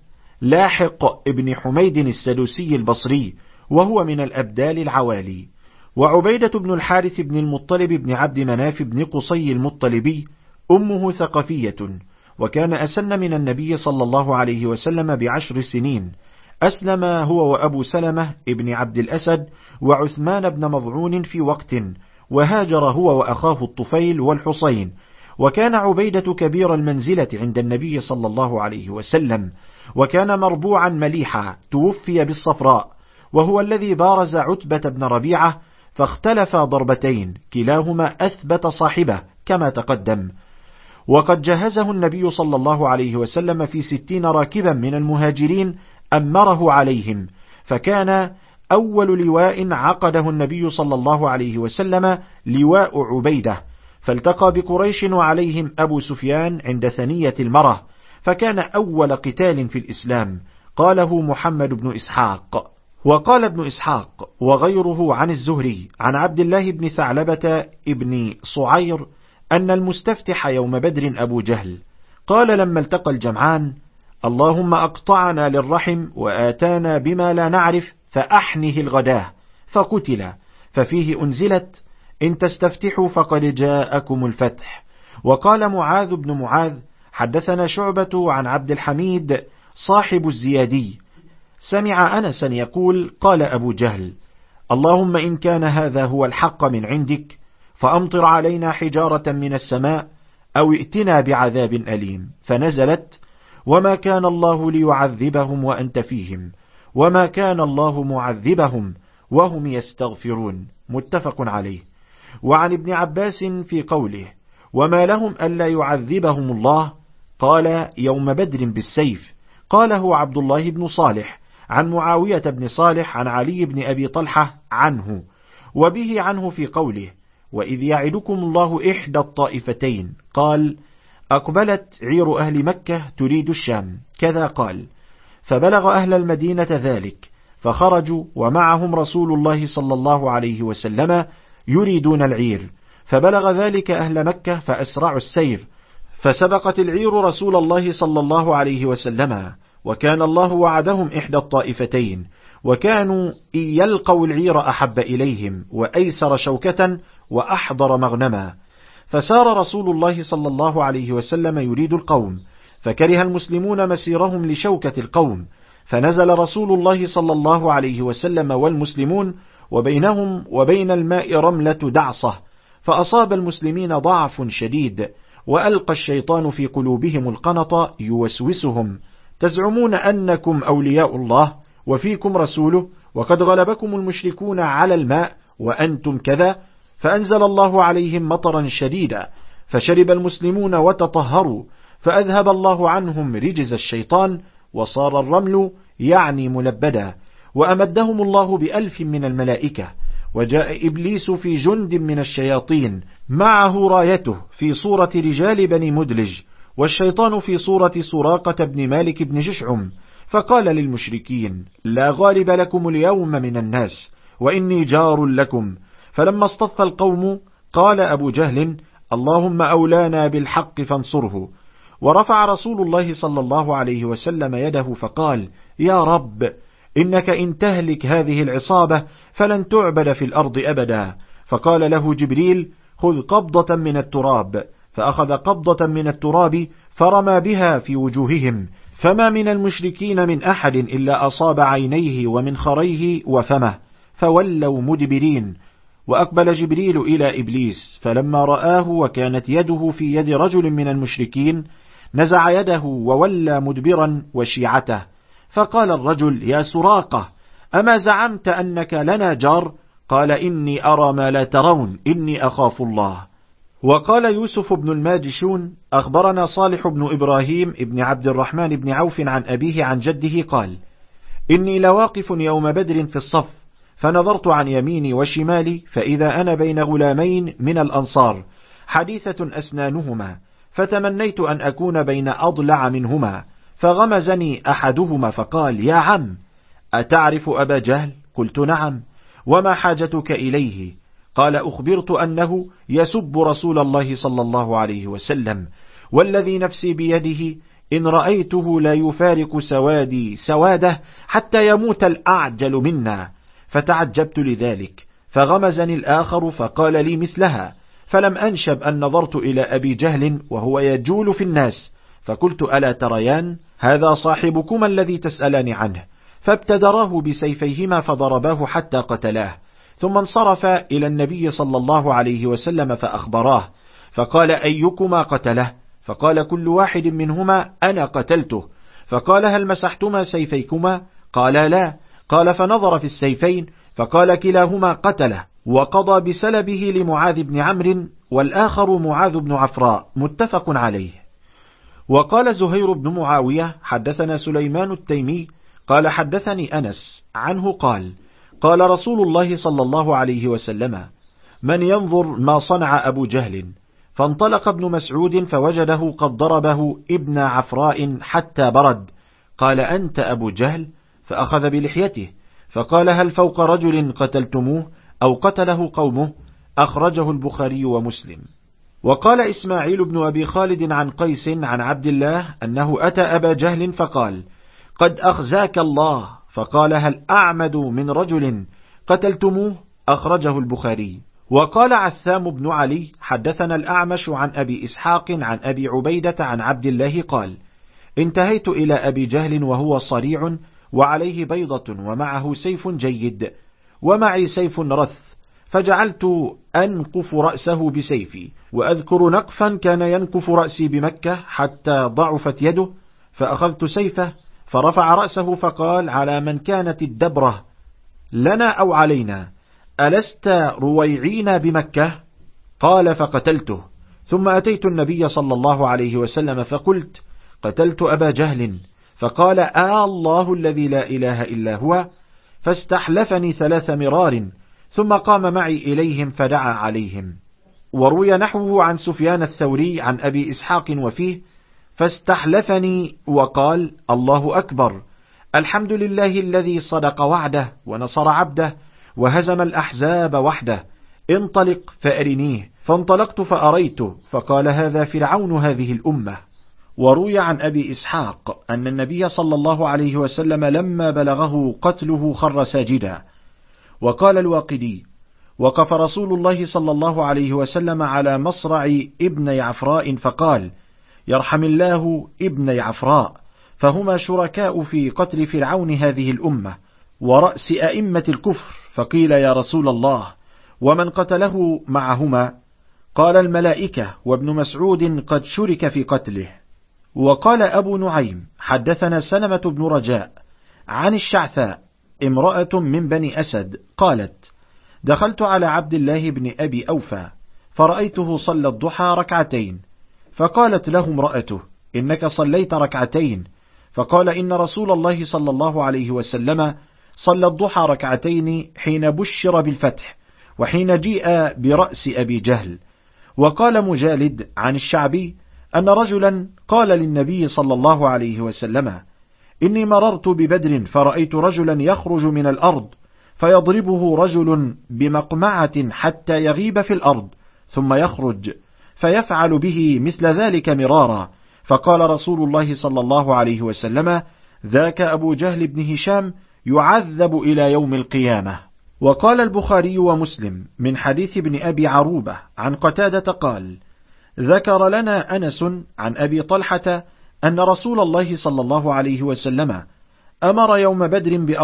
لاحق ابن حميد السدوسي البصري، وهو من الأبدال العوالي. وعبيدة بن الحارث بن المطلب بن عبد مناف بن قصي المطلبي أمه ثقفية، وكان أسن من النبي صلى الله عليه وسلم ب10 سنين. أسلم هو وأبو سلمة ابن عبد الأسد وعثمان بن مضعون في وقت، وهاجر هو وأخاه الطفيل والحصين. وكان عبيدة كبير المنزلة عند النبي صلى الله عليه وسلم، وكان مربوعا مليحا، توفي بالصفراء، وهو الذي بارز عتبة بن ربيعة، فاختلف ضربتين كلاهما أثبت صاحبه كما تقدم. وقد جهزه النبي صلى الله عليه وسلم في 60 راكبا من المهاجرين أمره عليهم، فكان أول لواء عقده النبي صلى الله عليه وسلم لواء عبيدة، فالتقى بقريش وعليهم أبو سفيان عند ثنية المرة، فكان أول قتال في الإسلام. قاله محمد بن إسحاق. وقال ابن إسحاق وغيره عن الزهري عن عبد الله بن ثعلبة ابن صعير أن المستفتح يوم بدر أبو جهل قال لما التقى الجمعان: اللهم أقطعنا للرحم وآتانا بما لا نعرف فأحنه الغداه، فقتل، ففيه أنزلت: إن تستفتحوا فقد جاءكم الفتح. وقال معاذ بن معاذ حدثنا شعبة عن عبد الحميد صاحب الزيادي سمع أنسا يقول: قال أبو جهل: اللهم إن كان هذا هو الحق من عندك فأمطر علينا حجارة من السماء أو ائتنا بعذاب أليم. فنزلت: وما كان الله ليعذبهم وأنت فيهم وما كان الله معذبهم وهم يستغفرون. متفق عليه. وعن ابن عباس في قوله: وما لهم ألا يعذبهم الله، قال: يوم بدر بالسيف. قاله عبد الله بن صالح عن معاوية بن صالح عن علي بن أبي طلحة عنه، وبه عنه في قوله: وإذ يعدكم الله إحدى الطائفتين، قال: أقبلت عير أهل مكة تريد الشام، كذا قال. فبلغ أهل المدينة ذلك، فخرجوا ومعهم رسول الله صلى الله عليه وسلم يريدون العير، فبلغ ذلك أهل مكة فأسرعوا السير، فسبقت العير رسول الله صلى الله عليه وسلم، وكان الله وعدهم إحدى الطائفتين، وكانوا إن يلقوا العير أحب إليهم وأيسر شوكة وأحضر مغنما. فسار رسول الله صلى الله عليه وسلم يريد القوم، فكره المسلمون مسيرهم لشوكة القوم، فنزل رسول الله صلى الله عليه وسلم والمسلمون وبينهم وبين الماء رملة دعصة، فأصاب المسلمين ضعف شديد، وألقى الشيطان في قلوبهم القنط يوسوسهم: تزعمون أنكم أولياء الله وفيكم رسوله، وقد غلبكم المشركون على الماء وأنتم كذا. فأنزل الله عليهم مطرا شديدا، فشرب المسلمون وتطهروا، فأذهب الله عنهم رجز الشيطان، وصار الرمل يعني ملبدا، وأمدهم الله ب1000 من الملائكة. وجاء إبليس في جند من الشياطين معه رايته في صورة رجال بني مدلج، والشيطان في صورة سراقة بن مالك بن جشعم، فقال للمشركين: لا غالب لكم اليوم من الناس وإني جار لكم. فلما اصطف القوم قال أبو جهل: اللهم أولانا بالحق فانصره. ورفع رسول الله صلى الله عليه وسلم يده فقال: يا رب، إنك إن تهلك هذه العصابة فلن تعبد في الأرض أبدا. فقال له جبريل: خذ قبضة من التراب، فأخذ قبضة من التراب فرمى بها في وجوههم، فما من المشركين من أحد إلا أصاب عينيه ومنخريه وفمه، فولوا مدبرين. وأقبل جبريل إلى إبليس، فلما رآه وكانت يده في يد رجل من المشركين نزع يده وولى مدبرا وشيعته. فقال الرجل: يا سراقة، أما زعمت أنك لنا جار؟ قال: إني أرى ما لا ترون، إني أخاف الله. وقال يوسف بن الماجشون: أخبرنا صالح بن إبراهيم بن عبد الرحمن بن عوف عن أبيه عن جده قال: إني لواقف يوم بدر في الصف، فنظرت عن يميني وشمالي، فإذا أنا بين غلامين من الأنصار حديثة أسنانهما، فتمنيت أن أكون بين أضلع منهما، فغمزني أحدهما فقال: يا عم، أتعرف أبا جهل؟ قلت: نعم. وما حاجتك إليه؟ قال: أخبرت أنه يسب رسول الله صلى الله عليه وسلم، والذي نفسي بيده إن رأيته لا يفارق سوادي سواده حتى يموت الأعجل منا. فتعجبت لذلك، فغمزني الآخر فقال لي مثلها، فلم أنشب أن نظرت إلى أبي جهل وهو يجول في الناس، فقلت: ألا تريان هذا صاحبكما الذي تسألان عنه؟ فابتدراه بسيفيهما فضرباه حتى قتلاه، ثم انصرف إلى النبي صلى الله عليه وسلم فأخبراه، فقال: أيكما قتله؟ فقال كل واحد منهما: أنا قتلته. فقال: هل مسحتما سيفيكما؟ قال: لا. قال: فنظر في السيفين فقال: كلاهما قتله، وقضى بسلبه لمعاذ بن عمرو، والآخر معاذ بن عفراء، متفق عليه. وقال زهير بن معاوية: حدثنا سليمان التيمي قال: حدثني أنس عنه قال: قال رسول الله صلى الله عليه وسلم: من ينظر ما صنع أبو جهل. فانطلق ابن مسعود فوجده قد ضربه ابن عفراء حتى برد. قال: أنت أبو جهل؟ فأخذ بلحيته فقال: هل فوق رجل قتلتموه أو قتله قومه؟ أخرجه البخاري ومسلم. وقال إسماعيل بن أبي خالد عن قيس عن عبد الله أنه أتى أبا جهل فقال: قد أخزاك الله. فقال: هل أعمد من رجل قتلتموه؟ أخرجه البخاري. وقال عثام بن علي: حدثنا الأعمش عن أبي إسحاق عن أبي عبيدة عن عبد الله قال: انتهيت إلى أبي جهل وهو صريع وعليه بيضة ومعه سيف جيد، ومعي سيف رث، فجعلت أنقف رأسه بسيفي، وأذكر نقفا كان ينقف رأسي بمكة حتى ضعفت يده، فأخذت سيفه فرفع رأسه فقال: على من كانت الدبرة، لنا أو علينا؟ ألست رويعين بمكة؟ قال: فقتلته. ثم أتيت النبي صلى الله عليه وسلم فقلت: قتلت أبا جهل. فقال: الله الذي لا إله إلا هو. فاستحلفني 3 مرار، ثم قام معي إليهم فدعا عليهم. وروي نحوه عن سفيان الثوري عن أبي إسحاق وفيه: فاستحلفني وقال: الله أكبر، الحمد لله الذي صدق وعده ونصر عبده وهزم الأحزاب وحده، انطلق فأرنيه. فانطلقت فأريته، فقال: هذا فرعون هذه الأمة. وروي عن أبي إسحاق أن النبي صلى الله عليه وسلم لما بلغه قتله خر ساجدا. وقال الواقدي: وقف رسول الله صلى الله عليه وسلم على مصرع ابن عفراء فقال: يرحم الله ابن عفراء، فهما شركاء في قتل فرعون هذه الأمة ورأس أئمة الكفر. فقيل: يا رسول الله، ومن قتله معهما؟ قال: الملائكة، وابن مسعود قد شرك في قتله. وقال أبو نعيم: حدثنا سلمة بن رجاء عن الشعثاء امرأة من بني أسد قالت: دخلت على عبد الله بن أبي أوفى فرأيته صلى الضحى 2، فقالت له امرأته: إنك صليت 2. فقال: إن رسول الله صلى الله عليه وسلم صلى الضحى 2 حين بشر بالفتح، وحين جيء برأس أبي جهل. وقال مجالد عن الشعبي أن رجلا قال للنبي صلى الله عليه وسلم: إني مررت ببدر فرأيت رجلا يخرج من الأرض فيضربه رجل بمقمعة حتى يغيب في الأرض ثم يخرج، فيفعل به مثل ذلك مرارا. فقال رسول الله صلى الله عليه وسلم: ذاك أبو جهل بن هشام يعذب إلى يوم القيامة. وقال البخاري ومسلم من حديث ابن أبي عروبة عن قتادة قال: ذكر لنا أنس عن أبي طلحة أن رسول الله صلى الله عليه وسلم أمر يوم بدر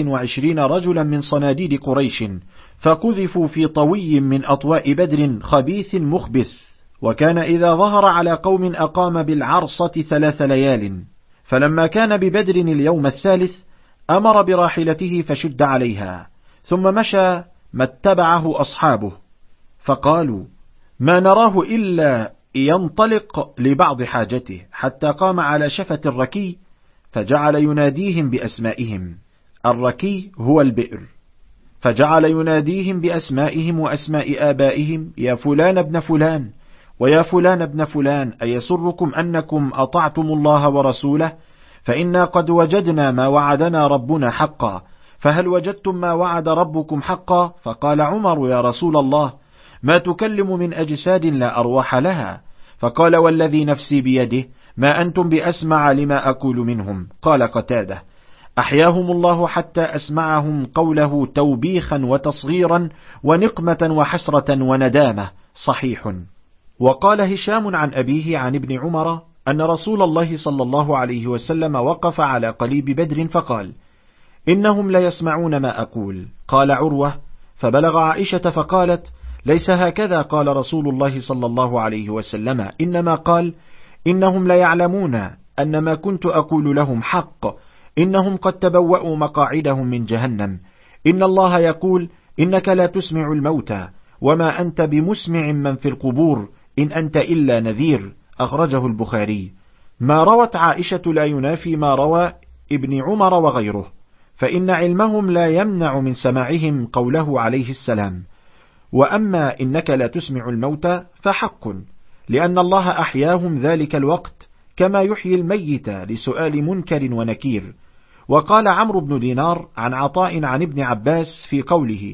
24 رجلا من صناديد قريش، فقذفوا في طوي من أطواء بدر خبيث مخبث، وكان إذا ظهر على قوم أقام بالعرصة 3 ليال. فلما كان ببدر اليوم الثالث أمر براحلته فشد عليها، ثم مشى ما اتبعه أصحابه، فقالوا: ما نراه إلا ينطلق لبعض حاجته، حتى قام على شفة الركي فجعل يناديهم بأسمائهم. الركي هو البئر. فجعل يناديهم بأسمائهم وأسماء آبائهم: يا فلان ابن فلان، ويا فلان ابن فلان أيسركم أنكم أطعتم الله ورسوله؟ فإنا قد وجدنا ما وعدنا ربنا حقا، فهل وجدتم ما وعد ربكم حقا؟ فقال عمر: يا رسول الله، ما تكلم من أجساد لا أرواح لها. فقال: والذي نفسي بيده ما أنتم بأسمع لما أقول منهم. قال قتادة: أحياهم الله حتى أسمعهم قوله توبيخا وتصغيرا ونقمة وحسرة وندامة. صحيح. وقال هشام عن أبيه عن ابن عمر أن رسول الله صلى الله عليه وسلم وقف على قليب بدر فقال: إنهم ليسمعون ما أقول. قال عروة: فبلغ عائشة فقالت: ليس هكذا قال رسول الله صلى الله عليه وسلم، إنما قال: إنهم ليعلمون أن ما كنت أقول لهم حق، إنهم قد تبوأوا مقاعدهم من جهنم، إن الله يقول: إنك لا تسمع الموتى وما أنت بمسمع من في القبور إن أنت إلا نذير. أخرجه البخاري. ما روت عائشة لا ينافي ما روى ابن عمر وغيره، فإن علمهم لا يمنع من سماعهم قوله عليه السلام. وأما إنك لا تسمع الموتى فحق، لأن الله أحياهم ذلك الوقت كما يحيي الميت لسؤال منكر ونكير. وقال عمرو بن دينار عن عطاء عن ابن عباس في قوله: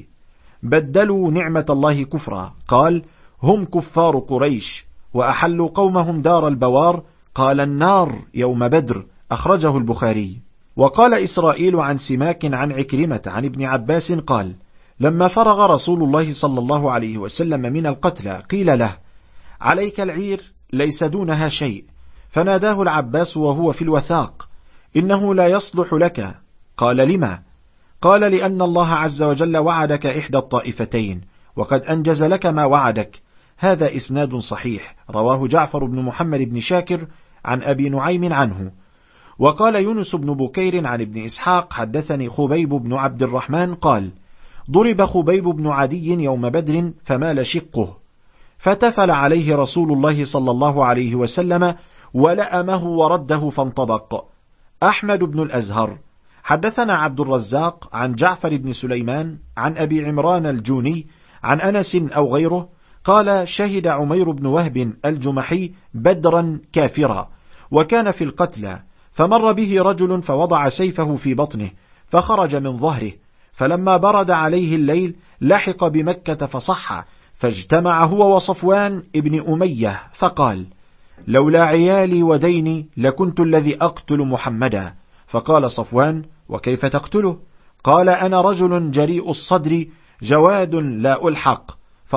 بدلوا نعمة الله كفرا، قال: هم كفار قريش وأحلوا قومهم دار البوار، قال: النار يوم بدر. أخرجه البخاري. وقال إسرائيل عن سماك عن عكرمة عن ابن عباس قال: لما فرغ رسول الله صلى الله عليه وسلم من القتلى قيل له: عليك العير ليس دونها شيء، فناداه العباس وهو في الوثاق: إنه لا يصلح لك. قال: لما؟ قال: لأن الله عز وجل وعدك إحدى الطائفتين، وقد أنجز لك ما وعدك. هذا إسناد صحيح، رواه جعفر بن محمد بن شاكر عن أبي نعيم عنه. وقال يونس بن بكير عن ابن إسحاق حدثني خبيب بن عبد الرحمن قال: ضرب خبيب بن عدي يوم بدر فمال شقه، فتفل عليه رسول الله صلى الله عليه وسلم ولأمه ورده فانطبق. أحمد بن الأزهر حدثنا عبد الرزاق عن جعفر بن سليمان عن أبي عمران الجوني عن أنس أو غيره قال: شهد عمير بن وهب الجمحي بدرا كافرا، وكان في القتلى، فمر به رجل فوضع سيفه في بطنه فخرج من ظهره، فلما برد عليه الليل لحق بمكة فصح، فاجتمع هو وصفوان ابن أمية فقال: لولا عيالي وديني لكنت الذي أقتل محمدا. فقال صفوان: وكيف تقتله؟ قال: أنا رجل جريء الصدر جواد لا ألحق،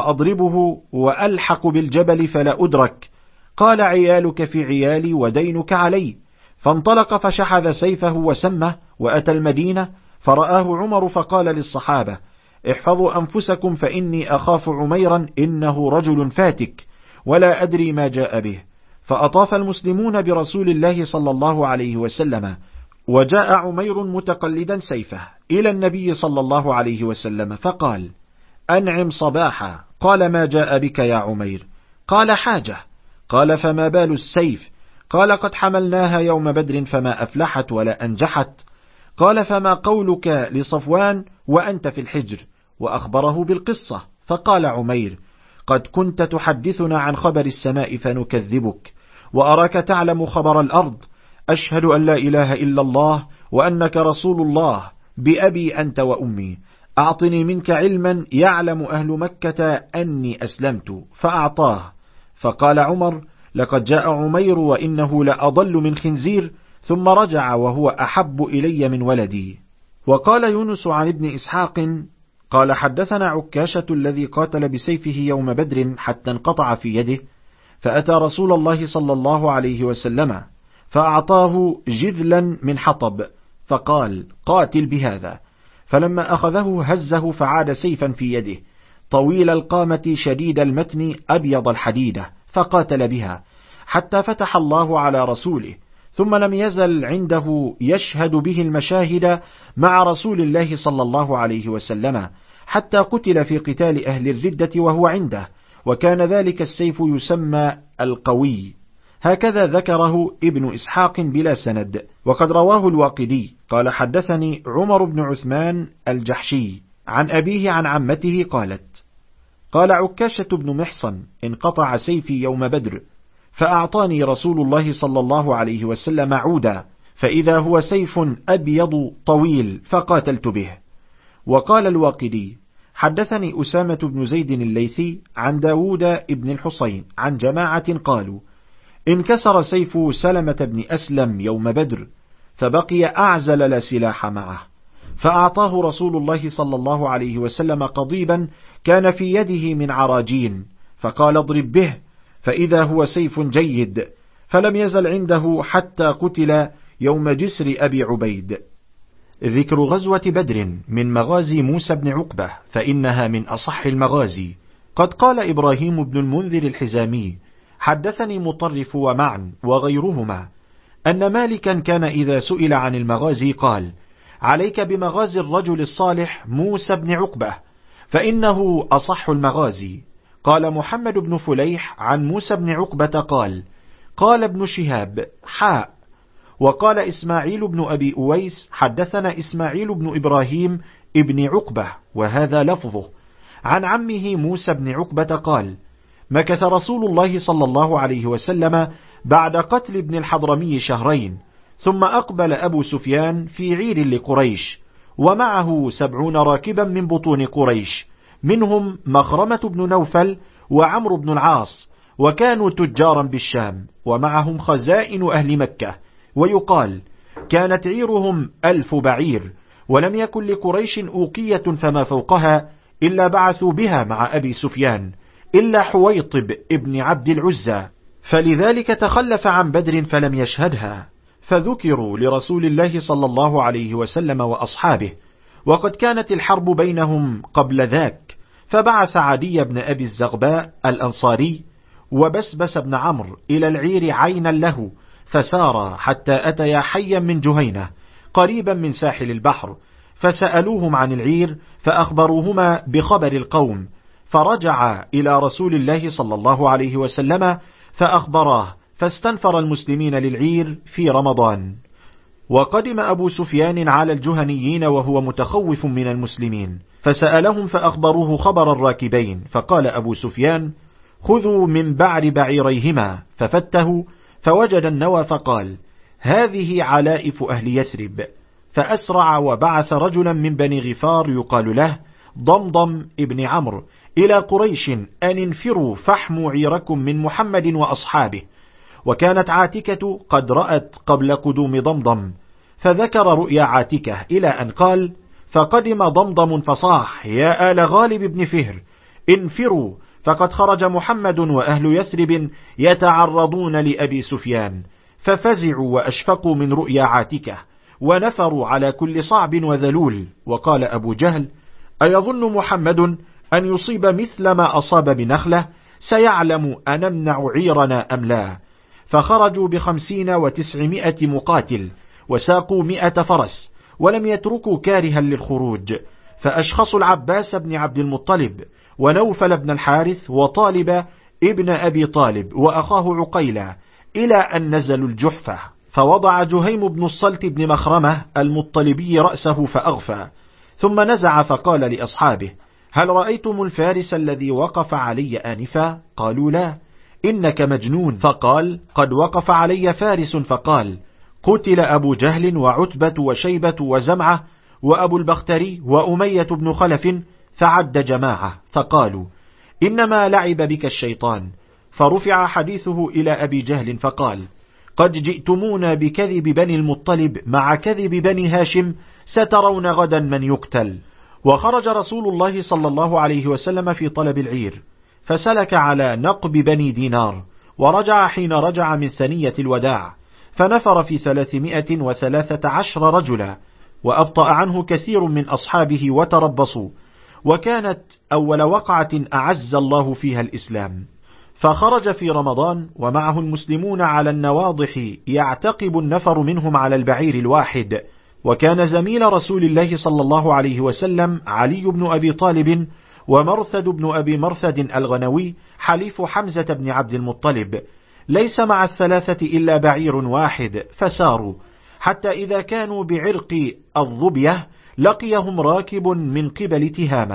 فأضربه وألحق بالجبل فلا أدرك. قال: عيالك في عيالي ودينك علي. فانطلق فشحذ سيفه وسمه وأتى المدينة، فرآه عمر فقال للصحابة: احفظوا أنفسكم فإني أخاف عميرا، إنه رجل فاتك ولا أدري ما جاء به. فأطاف المسلمون برسول الله صلى الله عليه وسلم، وجاء عمير متقلدا سيفه إلى النبي صلى الله عليه وسلم فقال: أنعم صباحا. قال: ما جاء بك يا عمير؟ قال: حاجة. قال: فما بال السيف؟ قال: قد حملناها يوم بدر فما أفلحت ولا أنجحت. قال: فما قولك لصفوان وأنت في الحجر؟ وأخبره بالقصة. فقال عمير: قد كنت تحدثنا عن خبر السماء فنكذبك، وأراك تعلم خبر الأرض. أشهد أن لا إله إلا الله وأنك رسول الله، بأبي أنت وأمي. أعطني منك علما يعلم أهل مكة أني أسلمت. فأعطاه. فقال عمر: لقد جاء عمير وإنه لأضل من خنزير، ثم رجع وهو أحب إلي من ولدي. وقال يونس عن ابن إسحاق قال: حدثنا عكاشة الذي قاتل بسيفه يوم بدر حتى انقطع في يده، فأتى رسول الله صلى الله عليه وسلم فأعطاه جذلا من حطب، فقال: قاتل بهذا. فلما أخذه هزه فعاد سيفا في يده، طويل القامة شديد المتن أبيض الحديدة، فقاتل بها حتى فتح الله على رسوله، ثم لم يزل عنده يشهد به المشاهد مع رسول الله صلى الله عليه وسلم، حتى قتل في قتال أهل الردة وهو عنده، وكان ذلك السيف يسمى القوي. هكذا ذكره ابن إسحاق بلا سند. وقد رواه الواقدي قال: حدثني عمر بن عثمان الجحشي عن أبيه عن عمته قالت: قال عكاشة بن محصن: انقطع سيفي يوم بدر، فأعطاني رسول الله صلى الله عليه وسلم عودا، فإذا هو سيف أبيض طويل، فقاتلت به. وقال الواقدي: حدثني أسامة بن زيد الليثي عن داود بن الحصين عن جماعة قالوا: انكسر سيف سلمة بن أسلم يوم بدر، فبقي أعزل لا سلاح معه، فأعطاه رسول الله صلى الله عليه وسلم قضيبا كان في يده من عراجين، فقال: اضرب به، فإذا هو سيف جيد، فلم يزل عنده حتى قتل يوم جسر أبي عبيد. ذكر غزوة بدر من مغازي موسى بن عقبة، فإنها من أصح المغازي. قد قال إبراهيم بن المنذر الحزامي: حدثني مطرف ومعن وغيرهما أن مالكا كان إذا سئل عن المغازي قال: عليك بمغازي الرجل الصالح موسى بن عقبة، فإنه أصح المغازي. قال محمد بن فليح عن موسى بن عقبة قال: قال ابن شهاب: حاء. وقال إسماعيل بن أبي أويس: حدثنا إسماعيل بن إبراهيم ابن عقبة، وهذا لفظه، عن عمه موسى بن عقبة قال: مكث رسول الله صلى الله عليه وسلم بعد قتل ابن الحضرمي شهرين، ثم أقبل أبو سفيان في عير لقريش، ومعه 70 راكبا من بطون قريش، منهم مخرمة بن نوفل وعمرو بن العاص، وكانوا تجارا بالشام، ومعهم خزائن أهل مكة. ويقال: كانت عيرهم 1000 بعير، ولم يكن لقريش أوقية فما فوقها إلا بعثوا بها مع أبي سفيان، إلا حويطب ابن عبد العزى، فلذلك تخلف عن بدر فلم يشهدها، فذكروا لرسول الله صلى الله عليه وسلم وأصحابه. وقد كانت الحرب بينهم قبل ذاك، فبعث عدي بن أبي الزغباء الأنصاري وبسبس بن عمرو إلى العير عينا له، فسارا حتى أتيا حيا من جهينة قريبا من ساحل البحر، فسألوهم عن العير، فأخبروهما بخبر القوم، فرجع إلى رسول الله صلى الله عليه وسلم فأخبراه، فاستنفر المسلمين للعير في رمضان. وقدم أبو سفيان على الجهنيين وهو متخوف من المسلمين، فسألهم فأخبروه خبر الراكبين، فقال أبو سفيان: خذوا من بعر بعيريهما، ففته فوجد النوى، فقال: هذه علائف أهل يثرب. فأسرع وبعث رجلا من بني غفار يقال له ضمضم ابن عمرو إلى قريش أن انفروا فاحموا عيركم من محمد وأصحابه. وكانت عاتكة قد رأت قبل قدوم ضمضم، فذكر رؤيا عاتكة إلى أن قال: فقدم ضمضم فصاح: يا آل غالب بن فهر، انفروا، فقد خرج محمد وأهل يثرب يتعرضون لأبي سفيان. ففزعوا وأشفقوا من رؤيا عاتكة، ونفروا على كل صعب وذلول. وقال أبو جهل: أيظن محمد أن يصيب مثل ما أصاب بنخلة؟ سيعلم أنمنع عيرنا أم لا. فخرجوا 50 و900 مقاتل، وساقوا 100 فرس، ولم يتركوا كارها للخروج، فأشخصوا العباس بن عبد المطلب ونوفل بن الحارث وطالب ابن أبي طالب وأخاه عقيلة إلى أن نزلوا الجحفة، فوضع جهيم بن الصلت بن مخرمة المطلبي رأسه فأغفى، ثم نزع فقال لأصحابه: هل رأيتم الفارس الذي وقف علي آنفا؟ قالوا: لا. إنك مجنون. فقال: قد وقف علي فارس، فقال: قتل أبو جهل وعتبة وشيبة وزمعة وأبو البختري وأمية بن خلف، فعد جماعة، فقالوا: إنما لعب بك الشيطان. فرفع حديثه إلى أبي جهل فقال: قد جئتمونا بكذب بني المطلب مع كذب بني هاشم، سترون غدا من يقتل. وخرج رسول الله صلى الله عليه وسلم في طلب العير، فسلك على نقب بني دينار، ورجع حين رجع من ثنية الوداع، فنفر في 313 رجلا، وأبطأ عنه كثير من أصحابه وتربصوا، وكانت أول وقعة أعز الله فيها الإسلام. فخرج في رمضان ومعه المسلمون على النواضح، يعتقب النفر منهم على البعير الواحد. وكان زميل رسول الله صلى الله عليه وسلم علي بن أبي طالب ومرثد بن أبي مرثد الغنوي حليف حمزة بن عبد المطلب، ليس مع الثلاثة إلا بعير واحد، فساروا حتى إذا كانوا بعرق الظبية لقيهم راكب من قبل تهامة،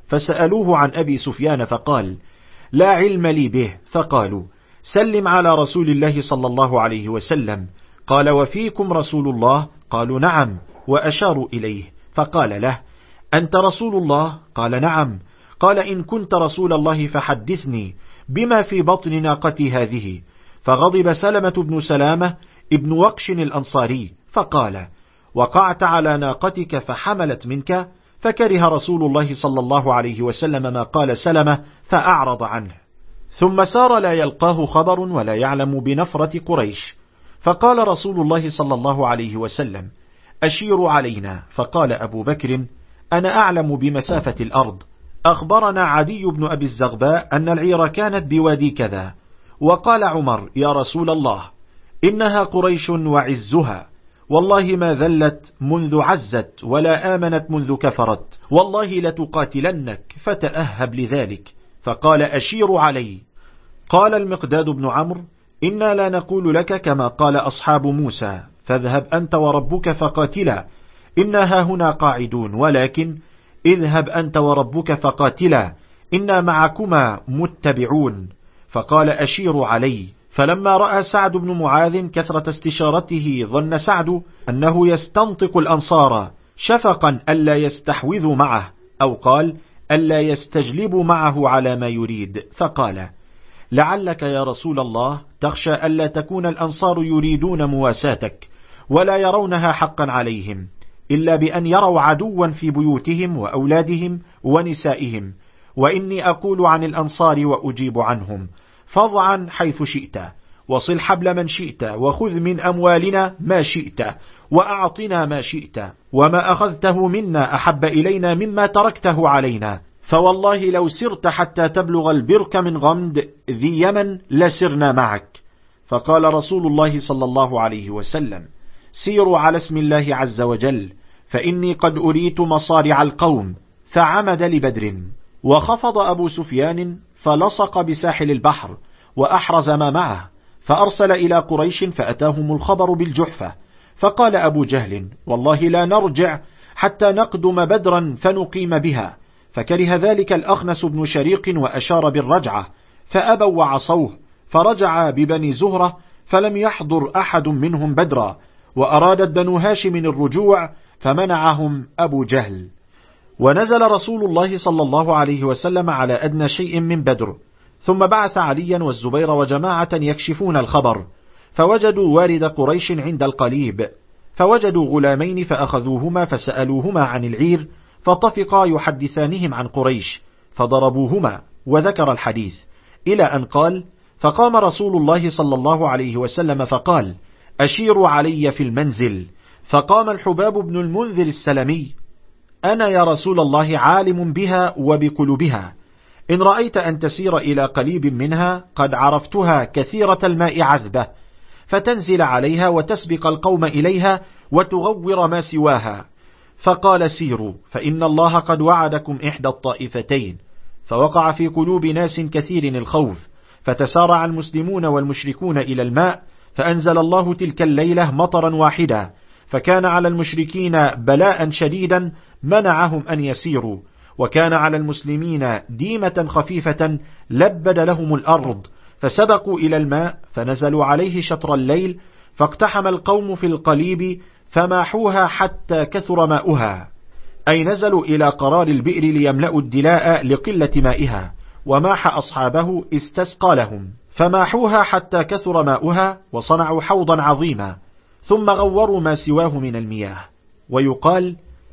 فسألوه عن أبي سفيان فقال: لا علم لي به. فقالوا: سلم على رسول الله صلى الله عليه وسلم. قال: وفيكم رسول الله؟ قالوا: نعم. وأشاروا إليه، فقال له: أنت رسول الله؟ قال: نعم. قال: إن كنت رسول الله فحدثني بما في بطن ناقتي هذه. فغضب سلمة بن سلامة ابن وقش الأنصاري فقال: وقعت على ناقتك فحملت منك؟ فكره رسول الله صلى الله عليه وسلم ما قال سلمة فأعرض عنه. ثم سار لا يلقاه خبر ولا يعلم بنفرة قريش. فقال رسول الله صلى الله عليه وسلم: أشيروا علينا. فقال أبو بكر: أنا أعلم بمسافة الأرض. أخبرنا عدي بن أبي الزغباء أن العير كانت بوادي كذا. وقال عمر: يا رسول الله، إنها قريش وعزها، والله ما ذلت منذ عزت ولا آمنت منذ كفرت، والله لتقاتلنك، فتأهب لذلك. فقال: أشيروا علي. قال المقداد بن عمرو: إنا لا نقول لك كما قال أصحاب موسى: فاذهب أنت وربك فقاتلا، إنا هنا قاعدون، ولكن اذهب أنت وربك فقاتلا، إنا معكما متبعون. فقال: أشيروا علي. فلما رأى سعد بن معاذ كثرة استشارته ظن سعد أنه يستنطق الأنصار شفقا ألا يستحوذوا معه، أو قال: ألا يستجلبوا معه على ما يريد. فقال: لعلك يا رسول الله تخشى ألا تكون الأنصار يريدون مواساتك ولا يرونها حقا عليهم، إلا بأن يروا عدوا في بيوتهم وأولادهم ونسائهم، وإني أقول عن الأنصار وأجيب عنهم، فاضعا حيث شئت، وصل حبل من شئت، وخذ من أموالنا ما شئت، وأعطنا ما شئت، وما أخذته منا أحب إلينا مما تركته علينا، فوالله لو سرت حتى تبلغ البرك من غمد ذي يمن لسرنا معك. فقال رسول الله صلى الله عليه وسلم: سيروا على اسم الله عز وجل، فإني قد أريت مصارع القوم. فعمد لبدر. وخفض أبو سفيان فلصق بساحل البحر وأحرز ما معه، فأرسل إلى قريش فأتاهم الخبر بالجحفة. فقال أبو جهل: والله لا نرجع حتى نقدم بدرا فنقيم بها. فكره ذلك الأخنس بن شريق وأشار بالرجعة، فأبوا وعصوه، فرجع ببني زهرة، فلم يحضر أحد منهم بدرا، وأرادت بنو هاشم الرجوع فمنعهم أبو جهل. ونزل رسول الله صلى الله عليه وسلم على أدنى شيء من بدر، ثم بعث عليا والزبير وجماعة يكشفون الخبر، فوجدوا وارد قريش عند القليب، فوجدوا غلامين فأخذوهما فسألوهما عن العير، فطفقا يحدثانهم عن قريش، فضربوهما، وذكر الحديث إلى أن قال: فقام رسول الله صلى الله عليه وسلم فقال: أشيروا علي في المنزل. فقام الحباب بن المنذر السلمي: أنا يا رسول الله عالم بها وبقلوبها، إن رأيت أن تسير إلى قليب منها قد عرفتها كثيرة الماء عذبة، فتنزل عليها وتسبق القوم إليها وتغور ما سواها. فقال: سيروا، فإن الله قد وعدكم إحدى الطائفتين. فوقع في قلوب ناس كثير الخوف، فتسارع المسلمون والمشركون إلى الماء، فأنزل الله تلك الليلة مطرا واحدا، فكان على المشركين بلاء شديدا منعهم أن يسيروا، وكان على المسلمين ديمة خفيفة لبد لهم الأرض، فسبقوا إلى الماء فنزلوا عليه شطر الليل، فاقتحم القوم في القليب فماحوها حتى كثر ماؤها، أي نزلوا إلى قرار البئر ليملأوا الدلاء لقلة مائها، وماح أصحابه استسقى لهم، فماحوها حتى كثر ماؤها، وصنعوا حوضا عظيما، ثم غوروا ما سواه من المياه. ويقال: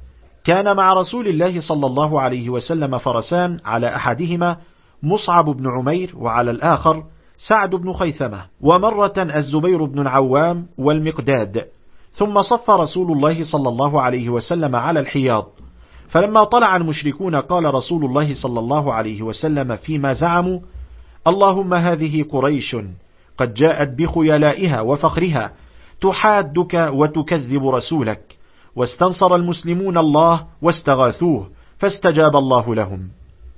كان مع رسول الله صلى الله عليه وسلم فرسان، على أحدهما مصعب بن عمير، وعلى الآخر سعد بن خيثمة، ومرة الزبير بن العوام والمقداد. ثم صف رسول الله صلى الله عليه وسلم على الحياض، فلما طلع المشركون قال رسول الله صلى الله عليه وسلم فيما زعموا: اللهم هذه قريش قد جاءت بخيلائها وفخرها تحادك وتكذب رسولك، واستنصر المسلمون الله واستغاثوه فاستجاب الله لهم.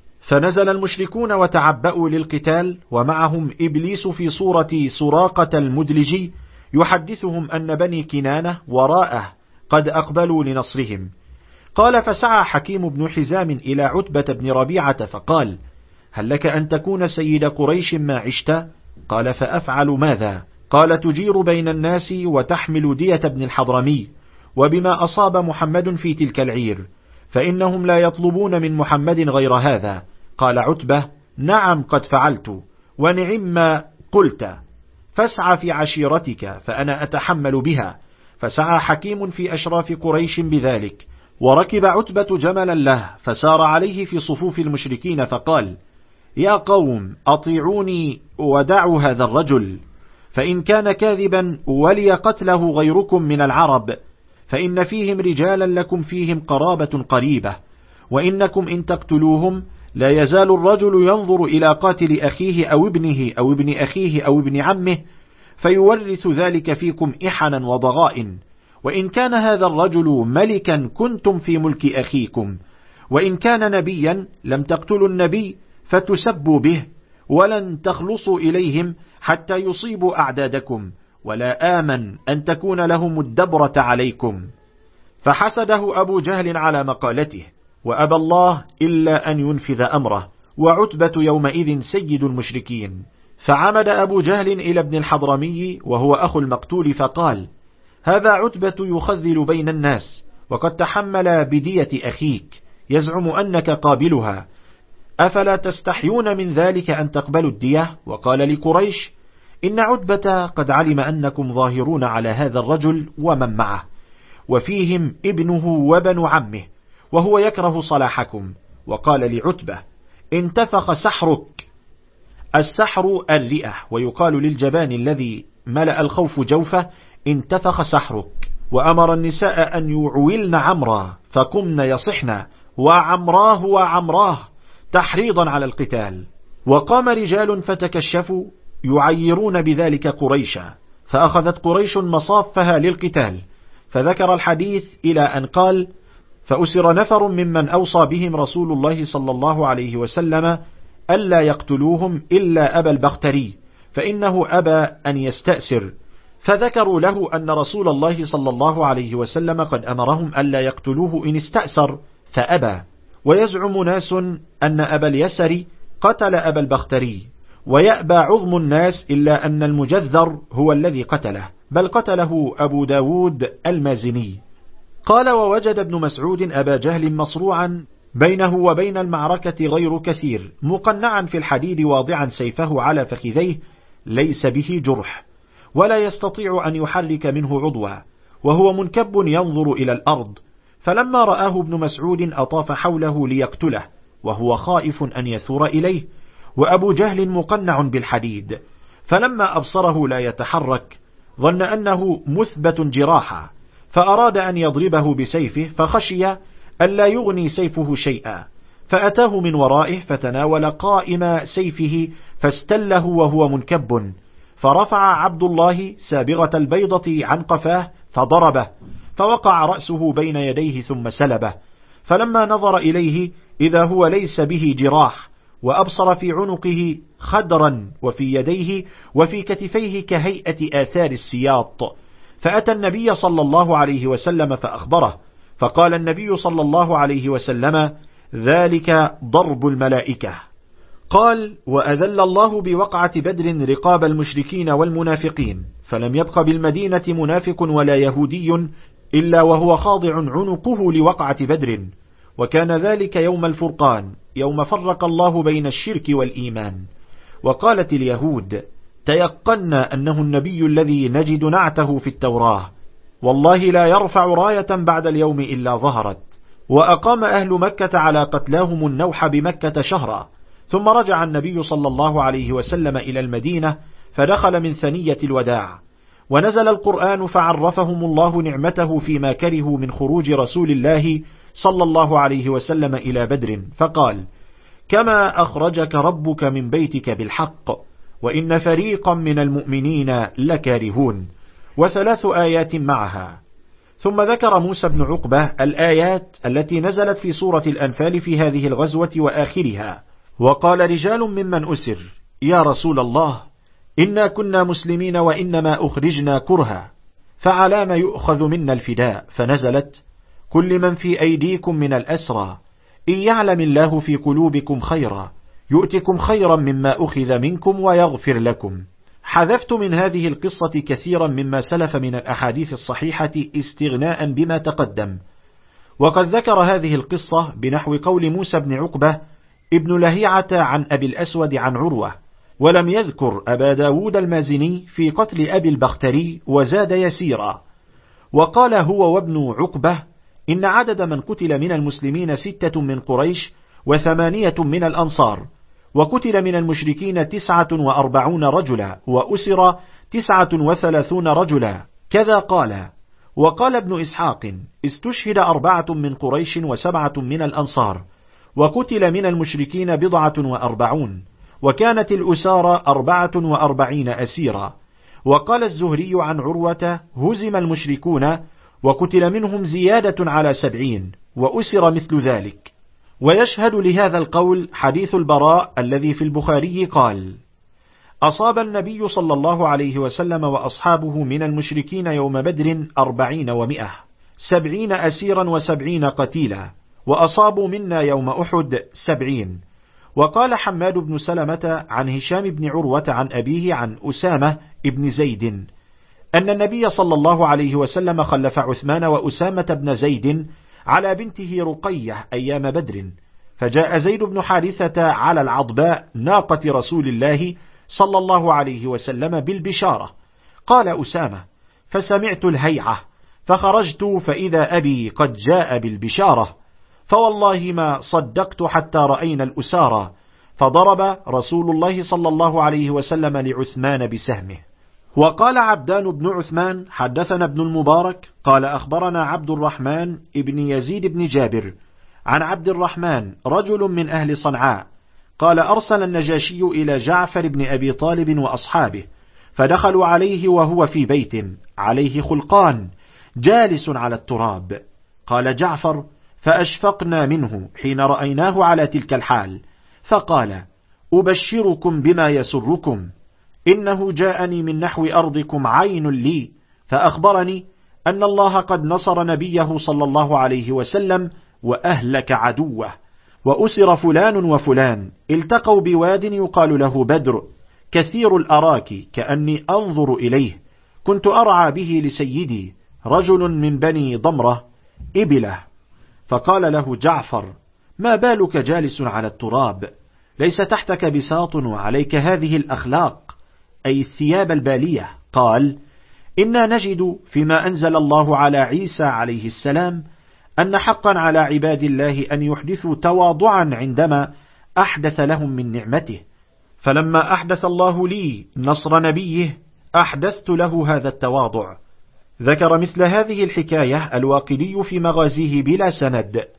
فنزل المشركون وتعبأوا للقتال، ومعهم إبليس في صورة سراقة المدلجي يحدثهم أن بني كنانة وراءه قد أقبلوا لنصرهم. قال: فسعى حكيم بن حزام إلى عتبة بن ربيعة فقال: هل لك أن تكون سيد قريش ما عشت؟ قال: فأفعل ماذا؟ قال: تجير بين الناس وتحمل دية ابن الحضرمي وبما أصاب محمد في تلك العير، فإنهم لا يطلبون من محمد غير هذا. قال عتبة: نعم قد فعلت، ونعم ما قلت، فاسعى في عشيرتك فأنا أتحمل بها. فسعى حكيم في أشراف قريش بذلك، وركب عتبة جملا له فسار عليه في صفوف المشركين فقال: يا قوم أطيعوني ودعوا هذا الرجل، فإن كان كاذبا ولي قتله غيركم من العرب، فإن فيهم رجالا لكم فيهم قرابة قريبة، وإنكم إن تقتلوهم لا يزال الرجل ينظر إلى قاتل أخيه أو ابنه أو ابن أخيه أو ابن عمه، فيورث ذلك فيكم إحنا وضغائن. وإن كان هذا الرجل ملكا كنتم في ملك أخيكم، وإن كان نبيا لم تقتلوا النبي فتسبوا به، ولن تخلصوا إليهم حتى يصيبوا أعدادكم، ولا آمن أن تكون لهم الدبرة عليكم. فحسده أبو جهل على مقالته، وأبى الله إلا أن ينفذ أمره، وعتبة يومئذ سيد المشركين. فعمد أبو جهل إلى ابن الحضرمي وهو أخو المقتول فقال: هذا عتبة يخذل بين الناس، وقد تحمل بدية أخيك، يزعم أنك قابلها، أفلا تستحيون من ذلك أن تقبلوا الدية؟ وقال لقريش: إن عتبة قد علم أنكم ظاهرون على هذا الرجل ومن معه، وفيهم ابنه وبن عمه، وهو يكره صلاحكم. وقال لعتبة: انتفخ سحرك. السحر الرئة، ويقال للجبان الذي ملأ الخوف جوفه: انتفخ سحرك. وأمر النساء أن يعويلن عمرا فقمن يصحن: وعمراه وعمراه، تحريضا على القتال. وقام رجال فتكشفوا يعيرون بذلك قريشا، فأخذت قريش مصافها للقتال. فذكر الحديث إلى أن قال: فأسر نفر ممن أوصى بهم رسول الله صلى الله عليه وسلم ألا يقتلوهم إلا أبا البختري، فإنه أبى أن يستأسر. فذكروا له أن رسول الله صلى الله عليه وسلم قد أمرهم ألا يقتلوه إن استأسر، فأبى. ويزعم ناس أن أبا اليسر قتل أبا البختري، ويأبى عظم الناس إلا أن المجذر هو الذي قتله، بل قتله أبو داود المازني. قال: ووجد ابن مسعود أبا جهل مصروعا بينه وبين المعركة غير كثير، مقنعا في الحديد واضعا سيفه على فخذيه، ليس به جرح، ولا يستطيع أن يحرك منه عضوا، وهو منكب ينظر إلى الأرض. فلما رآه ابن مسعود أطاف حوله ليقتله، وهو خائف أن يثور إليه، وأبو جهل مقنع بالحديد. فلما أبصره لا يتحرك ظن أنه مثبت جراحا، فأراد أن يضربه بسيفه، فخشي ألا يغني سيفه شيئا، فأتاه من ورائه فتناول قائم سيفه فاستله وهو منكب، فرفع عبد الله سابغة البيضة عن قفاه فضربه، فوقع رأسه بين يديه ثم سلبه. فلما نظر إليه إذا هو ليس به جراح، وأبصر في عنقه خدرا، وفي يديه وفي كتفيه كهيئة آثار السياط. فأتى النبي صلى الله عليه وسلم فأخبره، فقال النبي صلى الله عليه وسلم: ذلك ضرب الملائكة. قال: وأذل الله بوقعة بدر رقاب المشركين والمنافقين، فلم يبق بالمدينة منافق ولا يهودي إلا وهو خاضع عنقه لوقعة بدر. وكان ذلك يوم الفرقان، يوم فرق الله بين الشرك والإيمان. وقالت اليهود: تيقنا أنه النبي الذي نجد نعته في التوراة، والله لا يرفع راية بعد اليوم إلا ظهرت. وأقام أهل مكة على قتلاهم النوح بمكة شهرا، ثم رجع النبي صلى الله عليه وسلم إلى المدينة، فدخل من ثنية الوداع، ونزل القرآن فعرفهم الله نعمته فيما كرهوا من خروج رسول الله صلى الله عليه وسلم إلى بدر، فقال: كما أخرجك ربك من بيتك بالحق، وإن فريقا من المؤمنين لكارهون، وثلاث آيات معها. ثم ذكر موسى بن عقبة الآيات التي نزلت في سورة الأنفال في هذه الغزوة وآخرها. وقال رجال ممن أسر: يا رسول الله، إنا كنا مسلمين وإنما أخرجنا كرها، فعلى ما يؤخذ منا الفداء؟ فنزلت: كل من في أيديكم من الأسرى، إن يعلم الله في قلوبكم خيرا يؤتكم خيرا مما أخذ منكم ويغفر لكم. حذفت من هذه القصة كثيرا مما سلف من الأحاديث الصحيحة استغناء بما تقدم. وقد ذكر هذه القصة بنحو قول موسى بن عقبة ابن لهيعة عن أبي الأسود عن عروة، ولم يذكر أبا داود المازني في قتل أبي البختري وزاد يسيرا. وقال هو وابن عقبة إن عدد من قتل من المسلمين 6 من قريش و8 من الأنصار، وقتل من المشركين 49 رجلا، وأسر 39 رجلا، كذا قال. وقال ابن إسحاق استشهد 4 من قريش و7 من الأنصار، وقتل من المشركين 40، وكانت الأسارى 44 أسيرا. وقال الزهري عن عروة هزم المشركون وقتل منهم زيادة على 70، وأسر مثل ذلك. ويشهد لهذا القول حديث البراء الذي في البخاري قال: أصاب النبي صلى الله عليه وسلم وأصحابه من المشركين يوم بدر 40 و100، 70 أسيرا و70 قتيلا، وأصابوا منا يوم أحد 70. وقال حماد بن سلمة عن هشام بن عروة عن أبيه عن أسامة بن زيد أن النبي صلى الله عليه وسلم خلف عثمان وأسامة بن زيد على بنته رقية أيام بدر، فجاء زيد بن حارثة على العضباء ناقة رسول الله صلى الله عليه وسلم بالبشارة. قال أسامة: فسمعت الهيعة فخرجت فإذا أبي قد جاء بالبشارة، فوالله ما صدقت حتى رأينا الأسارى، فضرب رسول الله صلى الله عليه وسلم لعثمان بسهمه. وقال عبدان بن عثمان حدثنا ابن المبارك قال أخبرنا عبد الرحمن ابن يزيد بن جابر عن عبد الرحمن رجل من أهل صنعاء قال أرسل النجاشي إلى جعفر بن أبي طالب وأصحابه، فدخلوا عليه وهو في بيت عليه خلقان جالس على التراب. قال جعفر: فأشفقنا منه حين رأيناه على تلك الحال، فقال: أبشركم بما يسركم، إنه جاءني من نحو أرضكم عين لي، فأخبرني أن الله قد نصر نبيه صلى الله عليه وسلم وأهلك عدوه، وأسر فلان وفلان، التقوا بواد يقال له بدر، كثير الأراك كأني أنظر إليه، كنت أرعى به لسيدي رجل من بني ضمرة إبله. فقال له جعفر: ما بالك جالس على التراب؟ ليس تحتك بساط وعليك هذه الأخلاق، أي الثياب البالية. قال: إنا نجد فيما أنزل الله على عيسى عليه السلام أن حقا على عباد الله أن يحدثوا تواضعا عندما أحدث لهم من نعمته، فلما أحدث الله لي نصر نبيه أحدثت له هذا التواضع. ذكر مثل هذه الحكاية الواقدي في مغازيه بلا سند،